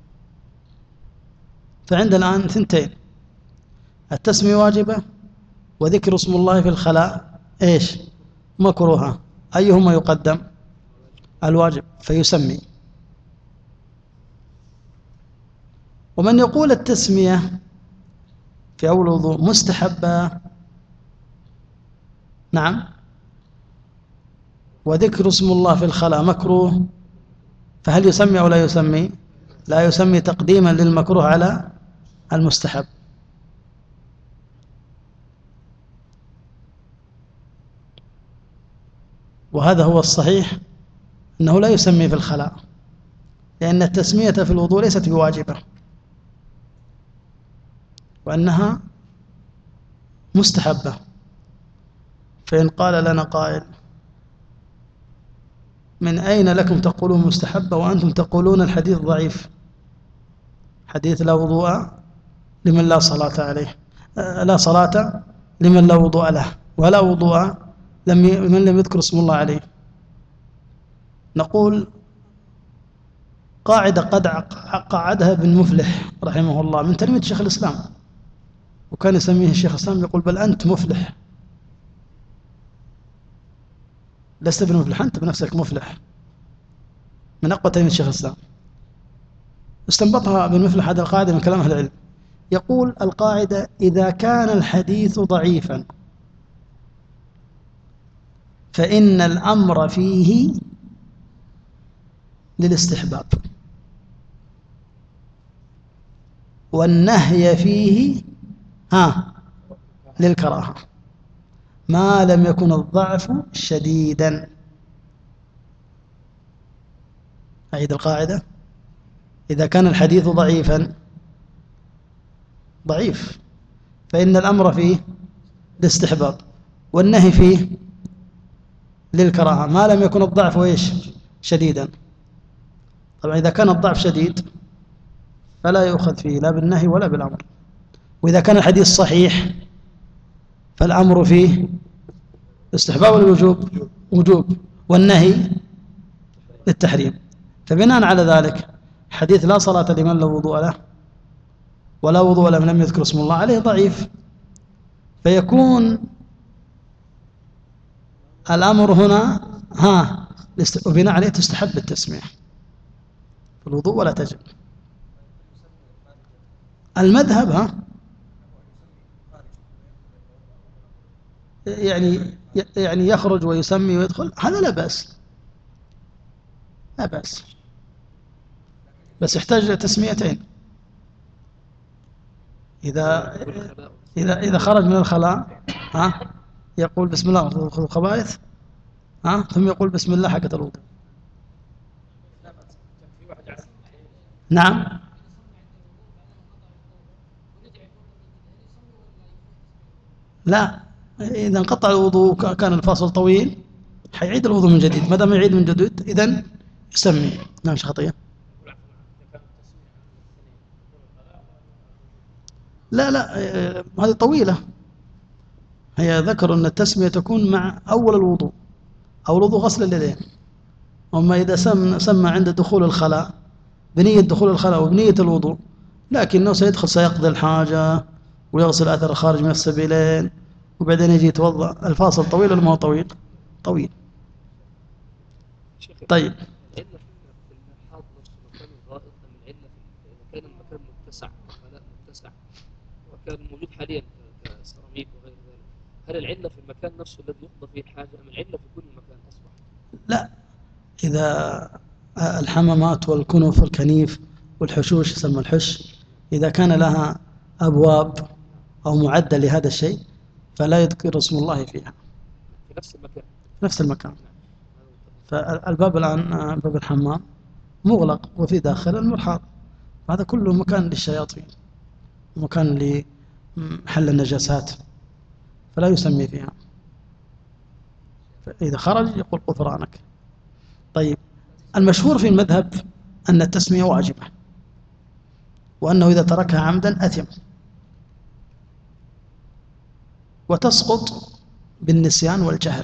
Speaker 1: فعندنا الآن ثنتين: التسمية واجبة، وذكر اسم الله في الخلاء إيش؟ مكروهة. أيهما يقدم؟ الواجب، فيسمي. ومن يقول التسمية في أول وضوء مستحبة، نعم، وذكر اسم الله في الخلاء مكروه، فهل يسمي أو لا يسمي؟ لا يسمي، تقديما للمكروه على المستحب. وهذا هو الصحيح، أنه لا يسمي في الخلاء، لأن التسمية في الوضوء ليست بواجبة، وأنها مستحبة. فإن قال لنا قائل: من أين لكم تقولون مستحبة وأنتم تقولون الحديث ضعيف، حديث لا وضوء لمن لا صلاة عليه، لا صلاة لمن لا وضوء له، ولا وضوء لمن لم يذكر اسم الله عليه؟ نقول قاعدة قد قعدها ابن مفلح رحمه الله من تلميذ شيخ الإسلام، وكان يسميه الشيخ الإسلام يقول: بل أنت مفلح، لست ابن مفلح، أنت بنفسك مفلح، من أقوى تلميذ شيخ الإسلام. استنبطها ابن مفلح هذا القاعدة من كلام أهل العلم. يقول القاعدة: إذا كان الحديث ضعيفا فإن الأمر فيه للاستحباب، والنهي فيه ها للكراهة، ما لم يكن الضعف شديدا. أعيد القاعدة. إذا كان الحديث ضعيفا ضعيف فإن الأمر فيه الاستحباب والنهي فيه للكراهة ما لم يكن الضعف وإيش شديدا. طبعا إذا كان الضعف شديد فلا يؤخذ فيه لا بالنهي ولا بالأمر. وإذا كان الحديث صحيح فالأمر فيه استحباب والوجوب وجوب والنهي للتحريم. فبناء على ذلك حديث لا صلاة لمن لا وضوء له ولا وضوء لمن لم يذكر اسم الله عليه ضعيف، فيكون الأمر هنا ها وبناء عليه تستحب التسمية في الوضوء ولا تجب. المذهب ها يعني يعني يخرج ويسمي ويدخل هذا لا بأس لا بأس، بس يحتاج تسميتين. إذا إذا إذا خرج من الخلاء ها يقول بسم الله خذ الخبائث ها ثم يقول بسم الله حقة الوضوء. نعم لا، إذا انقطع الوضوء كان الفاصل طويل حيعيد الوضوء من جديد. ما دام يعيد من جديد إذن يسمي. نعم شيخ خطية. لا لا هذه طويلة. هي ذكروا أن التسمية تكون مع أول الوضوء أو الوضوء غسل اليدين. أما إذا سمى, سمى عند دخول الخلاء بنية دخول الخلاء وبنية الوضوء لكنه سيدخل سيقضي الحاجة ويغسل أثر الخارج من السبيلين وبعدين يجي يتوضأ. الفاصل طويل ولا ما هو طويل؟ طويل. طيب
Speaker 3: كان المكان متسع وخلاء متسع وكان موجود حاليا كسيراميك وغير ذلك، هل العلة في المكان نفسه الذي يقضى فيه الحاجة أم العلة في كل المكان أصبح؟
Speaker 1: لا، إذا الحمامات والكنف والكنيف والحشوش يسمى الحش إذا كان لها أبواب أو معدة لهذا الشيء فلا يذكر اسم الله فيها
Speaker 3: في نفس المكان.
Speaker 1: في نفس المكان. فالباب الآن باب الحمام مغلق وفي داخل المرحاض، هذا كله مكان للشياطين ومكان لحل النجاسات فلا يسمي فيها. فإذا خرج يقول غفرانك. طيب المشهور في المذهب أن التسمية واجبة وأنه إذا تركها عمدا أثم، وتسقط بالنسيان والجهل.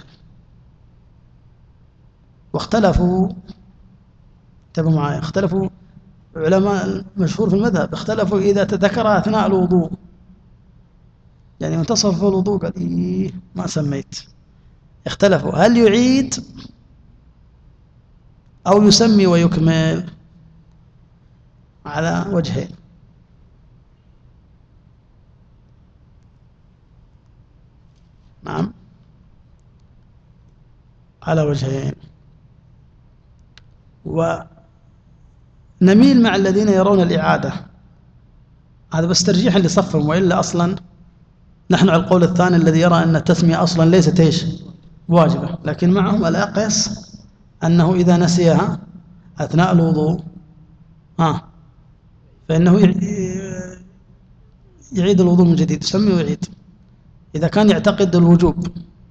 Speaker 1: واختلفوا انتبهوا معي اختلفوا علماء المشهور في المذهب اختلفوا إذا تذكرها أثناء الوضوء، يعني منتصف الوضوء قال إيه ما سميت. اختلفوا هل يعيد أو يسمي ويكمل على وجهين. نعم على وجهين. ونميل مع الذين يرون الإعادة، هذا بس ترجيحا لصفهم، وإلا أصلا نحن على القول الثاني الذي يرى أن التسمية أصلا ليست إيش واجبة، لكن معهم الأقيس أنه إذا نسيها أثناء الوضوء ها فإنه يعيد الوضوء من جديد، يسمي ويعيد إذا كان يعتقد الوجوب.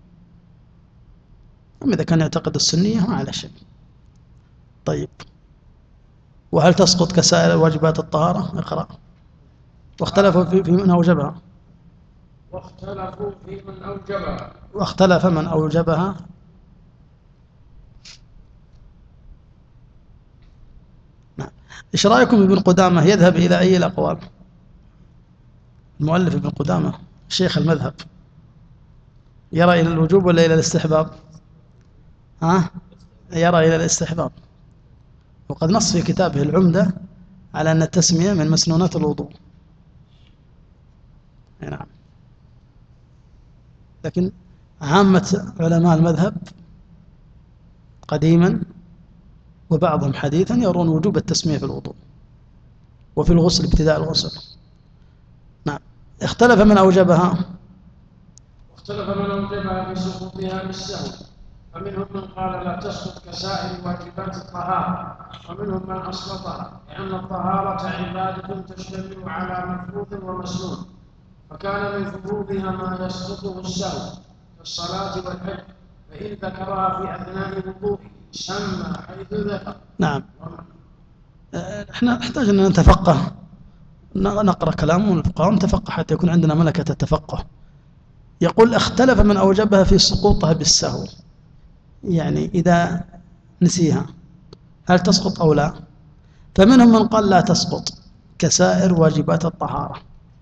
Speaker 1: أما إذا كان يعتقد السنية ما على شيء. طيب وهل تسقط كسائر واجبات الطهارة؟ اقرأ. واختلفوا في من أوجبها
Speaker 2: واختلفوا في من أوجبها
Speaker 1: واختلف من أوجبها. نعم. إيش رأيكم ابن قدامة يذهب إلى أي الأقوال؟ المؤلف ابن قدامة شيخ المذهب يرى إلى الوجوب ولا إلى الاستحباب؟ ها؟ يرى إلى الاستحباب، وقد نص في كتابه العمدة على أن التسمية من مسنونات الوضوء. نعم. لكن عامة علماء المذهب قديما وبعضهم حديثا يرون وجوب التسمية في الوضوء وفي الغسل ابتداء الغسل. نعم. اختلف من أوجبها
Speaker 2: اختلف من أوجبها في سقوطها بالسهو، فمنهم من قال لا تسقط كسائر واجبات الطهارة، ومنهم من أسقطها لأن الطهارة عبادة تشتمل على مفروض ومسنون، فكان من فروضها ما يسقطه السهو كالصلاة والحج، فإن ذكرها في أثناء وضوءه سمى حيث ذكر.
Speaker 1: نعم. احنا نحتاج أن نتفقه، نقرأ كلام الفقهاء ونتفقه حتى يكون عندنا ملكة التفقه. يقول اختلف من أوجبها في سقوطها بالسهو، يعني إذا نسيها هل تسقط أو لا؟ فمنهم من قال لا تسقط كسائر واجبات الطهارة.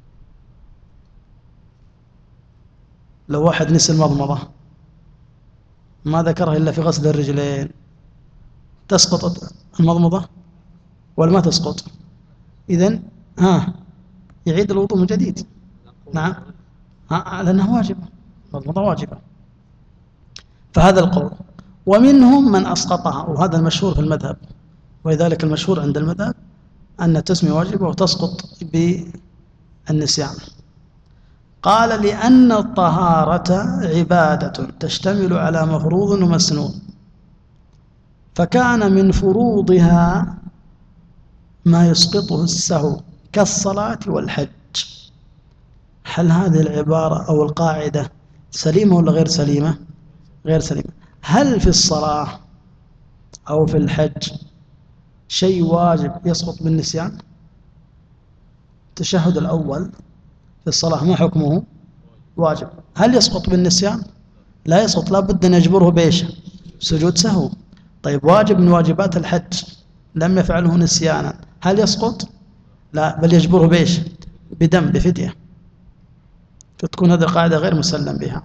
Speaker 1: لو واحد نسي المضمضة ما ذكرها إلا في غسل الرجلين تسقط المضمضة ولا ما تسقط؟ إذن ها يعيد الوضوء من جديد. نعم، ها لأنها واجبة، المضمضة واجبة. فهذا القول. ومنهم من أسقطها، وهذا المشهور في المذهب، ولذلك المشهور عند المذهب أن التسمية واجبة وتسقط بالنسيان. قال لأن الطهارة عبادة تشتمل على مفروض ومسنون، فكان من فروضها ما يسقطه السهو كالصلاة والحج. هل هذه العبارة أو القاعدة سليمة ولا غير سليمة؟ غير سليمة. هل في الصلاة أو في الحج شيء واجب يسقط بالنسيان؟ التشهد الأول في الصلاة ما حكمه؟ واجب. هل يسقط بالنسيان؟ لا يسقط، لا بد أن يجبره بإيش؟ سجود سهو. طيب واجب من واجبات الحج لم يفعله نسيانا، هل يسقط؟ لا، بل يجبره بإيش؟ بدم، بفدية. فتكون هذه القاعدة غير مسلم بها.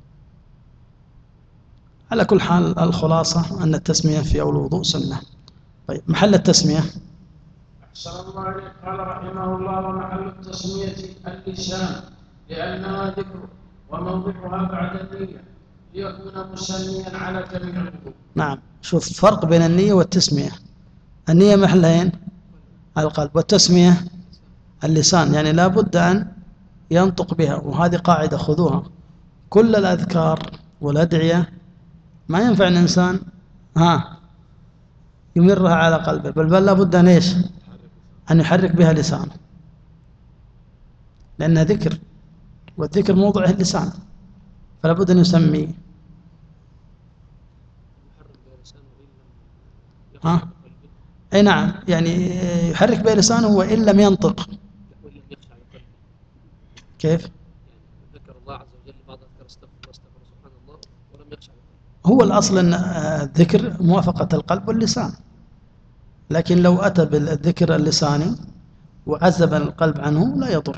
Speaker 1: على كل حال الخلاصة أن التسمية في أول الوضوء سنة. طيب محل التسمية؟
Speaker 2: أحسن الله عليك. قال رحمه الله ومحل التسمية اللسان لأنها ذكر وموضعها بعد النية ليكون مسميا على جميع الوضوء.
Speaker 1: نعم، شوف فرق بين النية والتسمية. النية محلين القلب، والتسمية اللسان، يعني لا بد أن ينطق بها. وهذه قاعدة خذوها، كل الأذكار والأدعية ما ينفع الإنسان ها يمرها على قلبه، بل بل لا بد أن إيش؟ أن يحرك بها لسانه، لأنها ذكر، والذكر موضعه اللسان، فلا بد أن يسمي. ها؟ أي نعم، يعني يحرك بها لسانه وإن لم ينطق. كيف؟
Speaker 3: ذكر الله عز وجل بعض أذكار استغفر الله استغفر سبحان الله ولم يخشع.
Speaker 1: هو الأصل أن الذكر موافقة القلب واللسان، لكن لو أتى بالذكر اللساني وعزب القلب عنه لا يضر.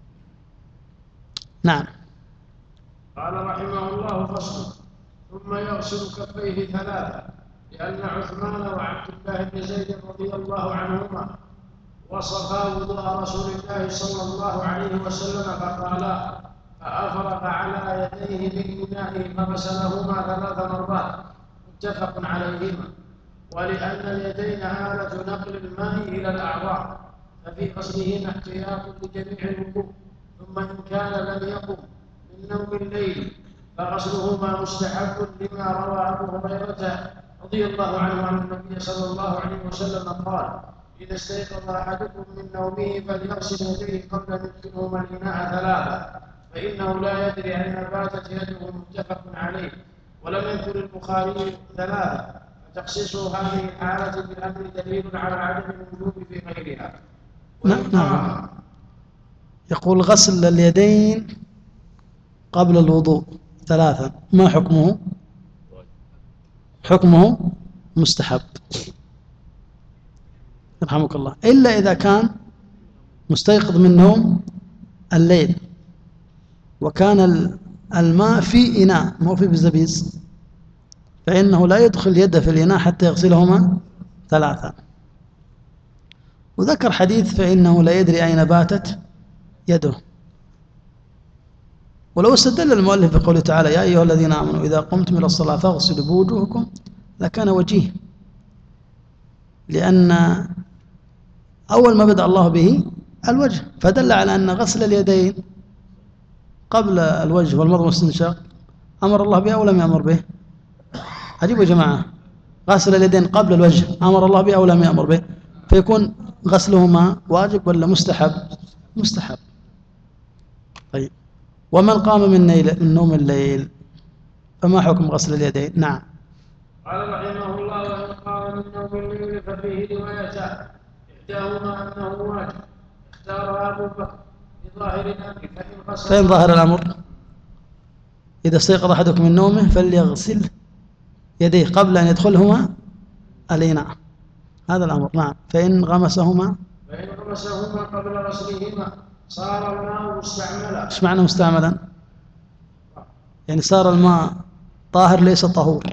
Speaker 1: نعم.
Speaker 2: قال رحمه الله فصل ثم يغسل كفيه ثلاثة، لأن عثمان وعبد الله بن زيد رضي الله عنهما وصفا وضوء رسول الله صلى الله عليه وسلم فقالا، فأفرغ على يديه من إنائه فغسلهما ثلاث مرات، متفق عليهما. ولأن اليدين آلة نقل الماء إلى الأعضاء، ففي غسلهما احتياط لجميع الوضوء. ثم إن كان لم يقم من نوم الليل فغسلهما مستحب، لما روى أبو هريرة رضي الله عنه عن النبي صلى الله عليه وسلم قال: إذا استيقظ أحدكم من نومه فليغسل يديه قبل أن يدخلهما الإناء ثلاثة، فإنه لا يدري أين باتت يده، متفق عليه. ولم يذكر البخاري ثلاثة، فتخصيص هذه الحالة بالأمر دليل على عدم الوجوب في غيرها.
Speaker 1: نعم. يقول غسل اليدين قبل الوضوء ثلاثا، ما حكمه؟ حكمه مستحب يرحمك الله، إلا إذا كان مستيقظ من نوم الليل وكان الماء في إناء مو في بزبيز، فإنه لا يدخل يده في الإناء حتى يغسلهما ثلاثا. وذكر حديث فإنه لا يدري أين باتت يده. ولو استدل المؤلف بقوله تعالى: يا أيها الذين آمنوا إذا قمتم إلى الصلاة فاغسلوا بوجوهكم، لكان وجيه، لأن أول ما بدأ الله به الوجه، فدل على أن غسل اليدين قبل الوجه والمضمضة والاستنشاق أمر الله به أو لم يأمر به؟ عجيب يا جماعة، غسل اليدين قبل الوجه أمر الله به أو لم يأمر به؟ فيكون غسلهما واجب ولا مستحب؟ مستحب. طيب، ومن قام من, من نوم الليل فما حكم غسل اليدين؟ نعم.
Speaker 2: قال رحمه الله: وإن قام من نوم الليل ففيه روايتان، إحداهما أنه واجب اختارها أبو بكر لظاهر الأمر، فإن غسل
Speaker 1: فإن ظاهر الأمر إذا استيقظ أحدكم من نومه فليغسل يديه قبل أن يدخلهما الإناء، هذا الأمر. نعم. فإن غمسهما
Speaker 2: فإن غمسهما قبل غسلهما صار الماء مستعملا.
Speaker 1: إيش معنى مستعملا؟ يعني صار الماء طاهر ليس طهور.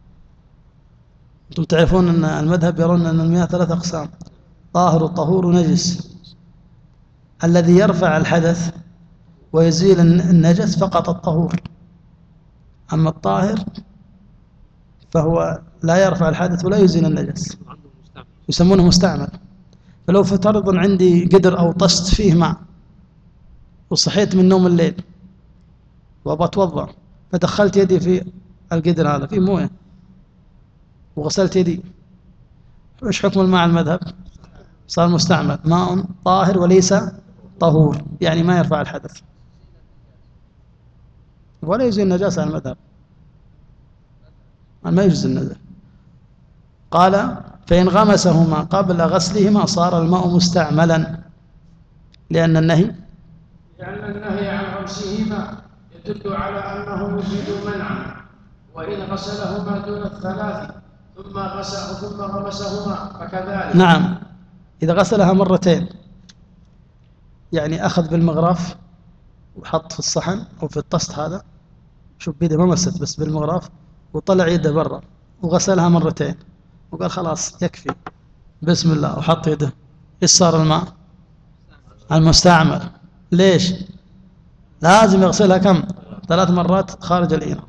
Speaker 1: أنتم تعرفون أن المذهب يرون أن المياه ثلاثة أقسام: طاهر وطهور ونجس. الذي يرفع الحدث ويزيل النجس فقط الطهور، أما الطاهر فهو لا يرفع الحدث ولا يزيل النجس، يسمونه مستعمل. فلو فترض عندي قدر أو طست فيه ماء وصحيت من نوم الليل وأبغى أتوضأ، فدخلت يدي في القدر هذا فيه موية وغسلت يدي، وش حكم الماء على المذهب؟ صار مستعمل، ماء طاهر وليس طهور، يعني ما يرفع الحدث ولا يزيل النجاسة على المذهب، ما يجوز النجاسة. قال: فإن غمسهما قبل غسلهما صار الماء مستعملا، لأن النهي
Speaker 2: لأن النهي عن غمسهما يدل على أنه يفيد منعا، وإن غسلهما دون الثلاث ثم غسل ثم غمسهما فكذلك.
Speaker 1: نعم، إذا غسلها مرتين، يعني أخذ بالمغراف وحط في الصحن أو في الطست هذا، شوف بيده ما مست بس بالمغراف، وطلع يده برا وغسلها مرتين وقال خلاص يكفي بسم الله وحط يده، إيش صار الماء؟ المستعمل. ليش؟ لازم يغسلها كم؟ ثلاث مرات خارج الإناء.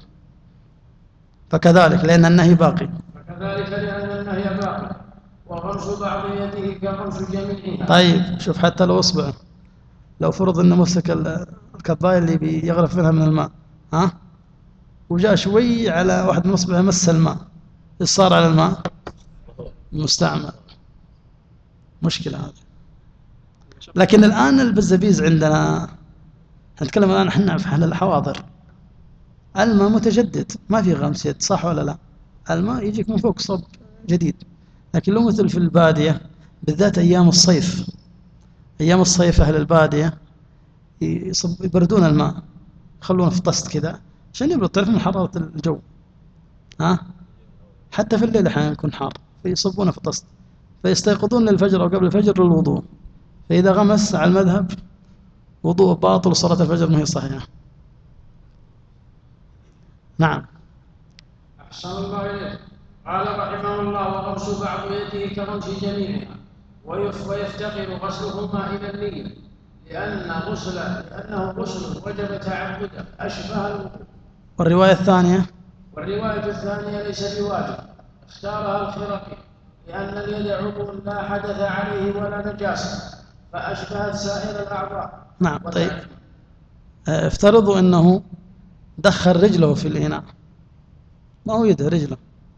Speaker 1: فكذلك لأن النهي باقي.
Speaker 2: فكذلك لأن النهي باقي، وغمس بعض يده كغمس جميعها.
Speaker 1: طيب شوف، حتى لو أصبع، لو فرض أنه مسك الكباية اللي بيغرف منها من الماء، ها، وجاء شوي على واحد من أصبعه مس الماء، إيش صار على الماء؟ مستعمل. مشكلة هذه. لكن الآن البزبيز عندنا، نتكلم الآن احنا في حال الحواضر، الماء متجدد ما في غمس يد، صح ولا لا؟ الماء يجيك من فوق صب جديد. لكن لو مثل في البادية بالذات أيام الصيف، أيام الصيف أهل البادية يصب يبردون الماء، يخلونه في طست كذا عشان يبرد، تعرف من حرارة الجو، ها، حتى في الليل أحيانا يكون حار فيصبونه في طست، فيستيقظون للفجر أو قبل الفجر للوضوء، فإذا غمس على المذهب وضوء باطل وصلاة الفجر ما هي صحيحة. نعم.
Speaker 2: أحسن الله إليك. قال رحمه الله: وغمس بعض يده كغمس جميعها، ويفتقر غسلهما إلى النية، لأن غسل لأنه غسل وجب تعبدا أشبه الوضوء.
Speaker 1: والرواية الثانية
Speaker 2: والرواية الثانية ليس بواجب اختارها الخرقي، لأن اليد عضو لا حدث عليه ولا نجاسة، فأشبهت سائر الأعضاء.
Speaker 1: نعم. طيب، افترضوا أنه دخل رجله في الإناء، ما هو يده، رجله،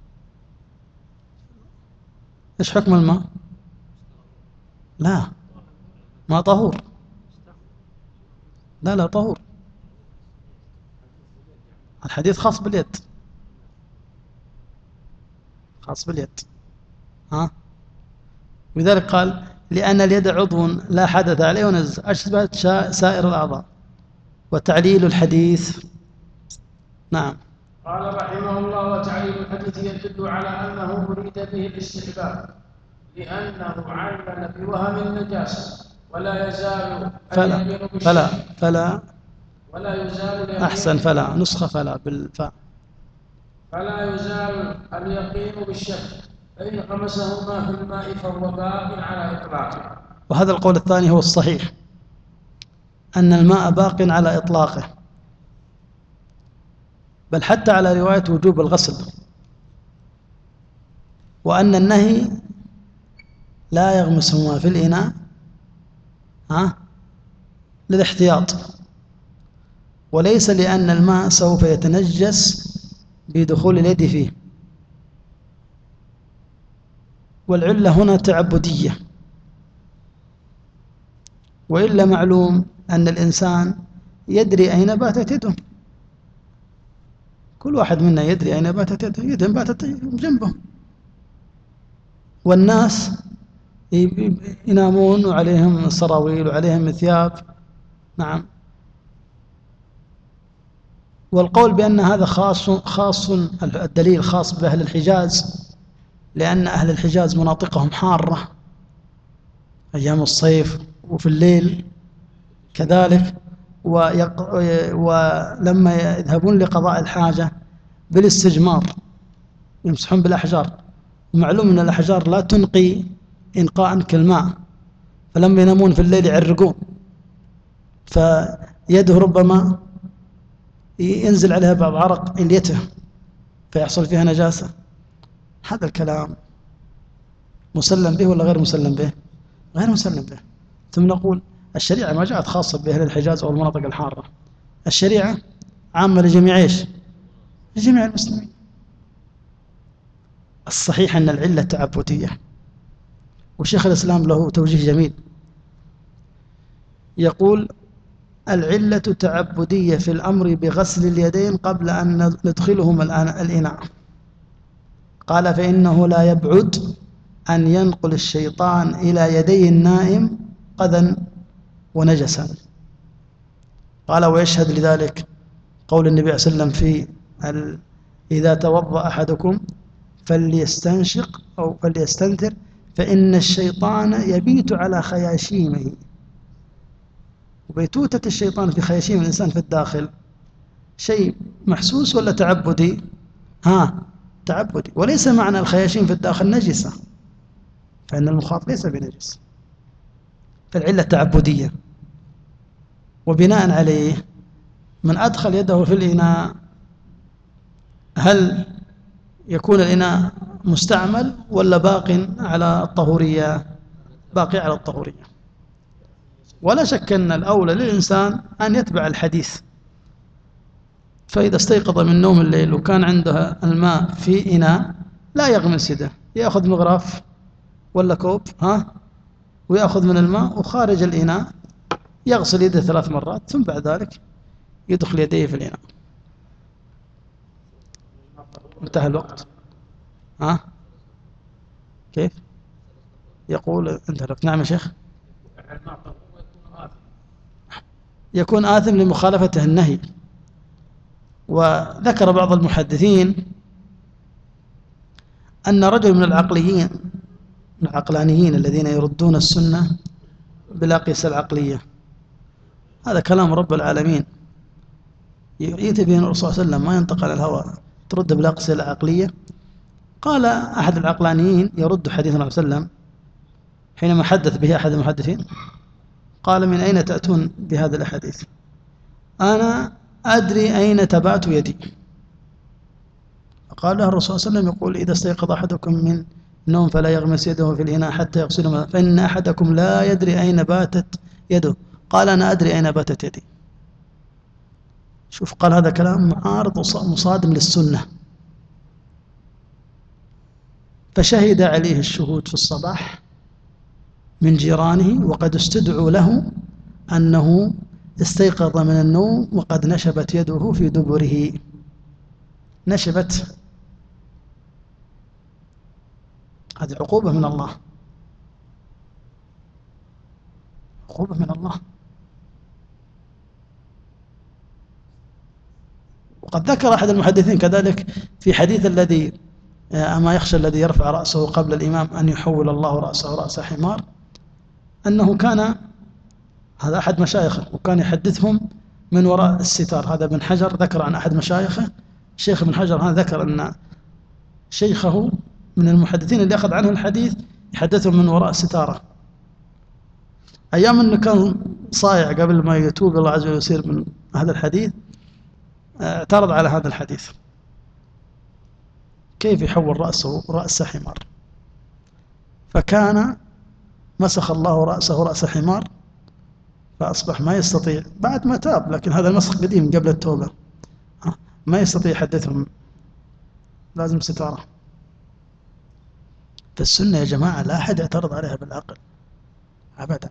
Speaker 1: إيش حكم الماء؟ لا، ما طهور، لا لا طهور، الحديث خاص باليد، خاص باليد، ها، ولذلك قال: لأن اليد عضو لا حدث عليه ونجس، أشبهت سائر الأعضاء. وتعليل الحديث. نعم.
Speaker 2: قال رحمه الله: وتعليل الحديث يدل على أنه أريد به الاستحباب، لأنه علل بوهم النجاسة، ولا يزال
Speaker 1: فلا فلا فلا
Speaker 2: ولا يزال
Speaker 1: أحسن فلا نسخة فلا بالفاء،
Speaker 2: فلا يزال اليقين بالشك، فإن غمسهما في الماء فهو باق على إطلاقه.
Speaker 1: وهذا القول الثاني هو الصحيح، أن الماء باق على إطلاقه، بل حتى على رواية وجوب الغسل، وأن النهي لا يغمسهما في الإناء ها للاحتياط، وليس لأن الماء سوف يتنجس بدخول اليد فيه، والعلة هنا تعبدية، وإلا معلوم أن الإنسان يدري أين باتت يده، كل واحد منا يدري أين باتت يده، يده باتت جنبه، والناس ينامون وعليهم سراويل وعليهم ثياب. نعم. والقول بأن هذا خاص خاص الدليل خاص بأهل الحجاز، لأن أهل الحجاز مناطقهم حارة أيام الصيف وفي الليل كذلك، ويق... ولما يذهبون لقضاء الحاجة بالاستجمار يمسحون بالأحجار، ومعلوم أن الأحجار لا تنقي إنقاء كالماء، فلما ينامون في الليل يعرقون، فيده ربما ينزل عليها بعض عرق إليته فيحصل فيها نجاسة. هذا الكلام مسلم به ولا غير مسلم به؟ غير مسلم به. ثم نقول الشريعة ما جاءت خاصة بأهل الحجاز أو المناطق الحارة، الشريعة عامة لجميع إيش؟ لجميع المسلمين. الصحيح أن العلة تعبدية، وشيخ الإسلام له توجيه جميل يقول العلة تعبدية في الأمر بغسل اليدين قبل أن ندخلهم الإناء. قال فإنه لا يبعد أن ينقل الشيطان إلى يدي النائم قذى ونجسا. قال ويشهد لذلك قول النبي صلى الله عليه وسلم في ال... إذا توضأ أحدكم فليستنشق أو فليستنثر فإن الشيطان يبيت على خياشيمه. وبيتوتة الشيطان في خياشيم الإنسان في الداخل شيء محسوس ولا تعبدي؟ ها تعبدي. وليس معنى الخياشيم في الداخل نجسة، فإن المخاط ليس بنجس، فالعلة تعبدية. وبناء عليه من أدخل يده في الإناء هل يكون الإناء مستعمل ولا باق على الطهورية؟ باقي على الطهورية. ولا شك أن الأولى للإنسان أن يتبع الحديث، فإذا استيقظ من نوم الليل وكان عنده الماء في إناء لا يغمس يده، يأخذ مغراف ولا كوب ها ويأخذ من الماء وخارج الإناء يغسل يده ثلاث مرات، ثم بعد ذلك يدخل يديه في الإناء. انتهى الوقت. ها كيف يقول انتهى الوقت؟ نعم يا شيخ. يكون آثم لمخالفته النهي. وذكر بعض المحدثين أن رجل من العقليين العقلانيين الذين يردون السنة بالأقيسة العقلية، هذا كلام رب العالمين يأتي به الرسول صلى الله عليه وسلم، ما ينطق عن الهوى، ترد بالأقيسة العقلية. قال أحد العقلانيين يرد حديث النبي صلى الله عليه وسلم حينما حدث به أحد المحدثين، قال من أين تأتون بهذا الحديث؟ أنا أدري أين تبات يدي. قال له الرسول صلى الله عليه وسلم يقول إذا استيقظ أحدكم من النوم فلا يغمس يده في الإناء حتى يغسله، فإن أحدكم لا يدري أين باتت يده. قال أنا أدري أين باتت يدي. شوف، قال هذا كلام معارض مصادم للسنة. فشهد عليه الشهود في الصباح من جيرانه، وقد استدعوا له أنه استيقظ من النوم وقد نشبت يده في دبره. نشبت، هذه عقوبة من الله، عقوبة من الله. وقد ذكر أحد المحدثين كذلك في حديث الذي أما يخشى الذي يرفع رأسه قبل الإمام أن يحول الله رأسه رأس حمار، أنه كان هذا أحد مشايخه وكان يحدثهم من وراء الستار. هذا ابن حجر ذكر عن أحد مشايخه، شيخ ابن حجر هذا ذكر أن شيخه من المحدثين اللي أخذ عنه الحديث يحدثهم من وراء الستارة، أيام أنه كان صايع قبل ما يتوب الله عز وجل ويصير من هذا الحديث. اعترض على هذا الحديث، كيف يحول رأسه رأس حمار؟ فكان مسخ الله رأسه رأس حمار فأصبح ما يستطيع بعد ما تاب، لكن هذا المسخ قديم قبل التوبة، ما يستطيع يحدثهم، لازم ستارة. فالسنة يا جماعة لا أحد يعترض عليها بالعقل أبدا.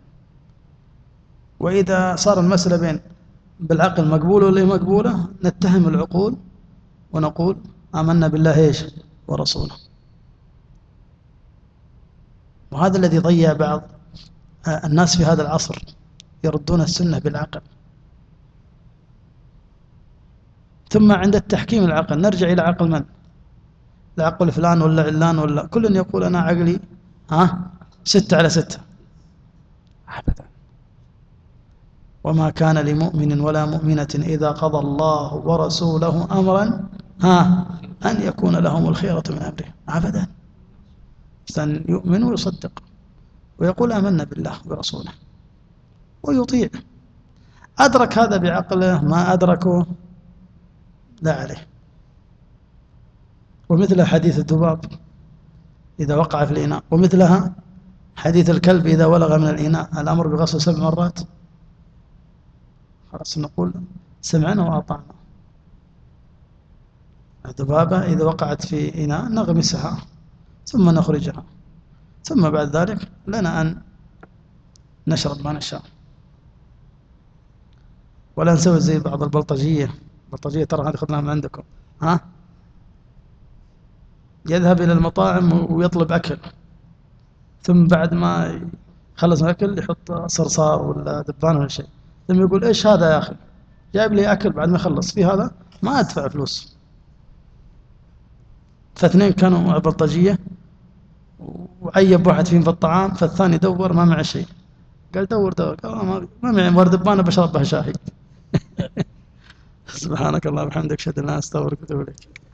Speaker 1: وإذا صار المسألة بين بالعقل مقبولة ولا مقبولة نتهم العقول ونقول آمنا بالله إيش ورسوله. وهذا الذي ضيع بعض الناس في هذا العصر، يردون السنة بالعقل. ثم عند التحكيم العقل نرجع إلى عقل من؟ لعقل فلان ولا علان ولا كل يقول أنا عقلي ها ستة على ستة أبدا. وما كان لمؤمن ولا مؤمنة إذا قضى الله ورسوله أمرا ها أن يكون لهم الخيرة من أمره أبدا. إنسان يؤمن ويصدق ويقول آمنا بالله ورسوله ويطيع. أدرك هذا بعقله ما أدركه لا عليه. ومثل حديث الذباب إذا وقع في الإناء، ومثلها حديث الكلب إذا ولغ من الإناء الأمر بغسل سبع مرات. خلاص نقول سمعنا وأطعنا. الذبابة إذا وقعت في إناء نغمسها ثم نخرجها، ثم بعد ذلك لنا أن نشرب ما نشاء. ولا نسوي زي بعض البلطجية. البلطجية ترى هذه خذناها من عندكم ها، يذهب إلى المطاعم ويطلب أكل، ثم بعد ما يخلص الأكل يحط صرصار ولا دبان ولا شيء، ثم يقول إيش هذا يا أخي جايب لي أكل بعد ما يخلص في هذا ما أدفع فلوس. فاثنين كانوا مع بلطجية وعيب واحد فيهم في الطعام، فالثاني دور ما معه شيء، قال دور دور قال ما ما معي ورد دبانة بشرب بها شاهي. سبحانك اللهم وبحمدك أشهد أن لا إله إلا أنت أستغفرك وأتوب إليك.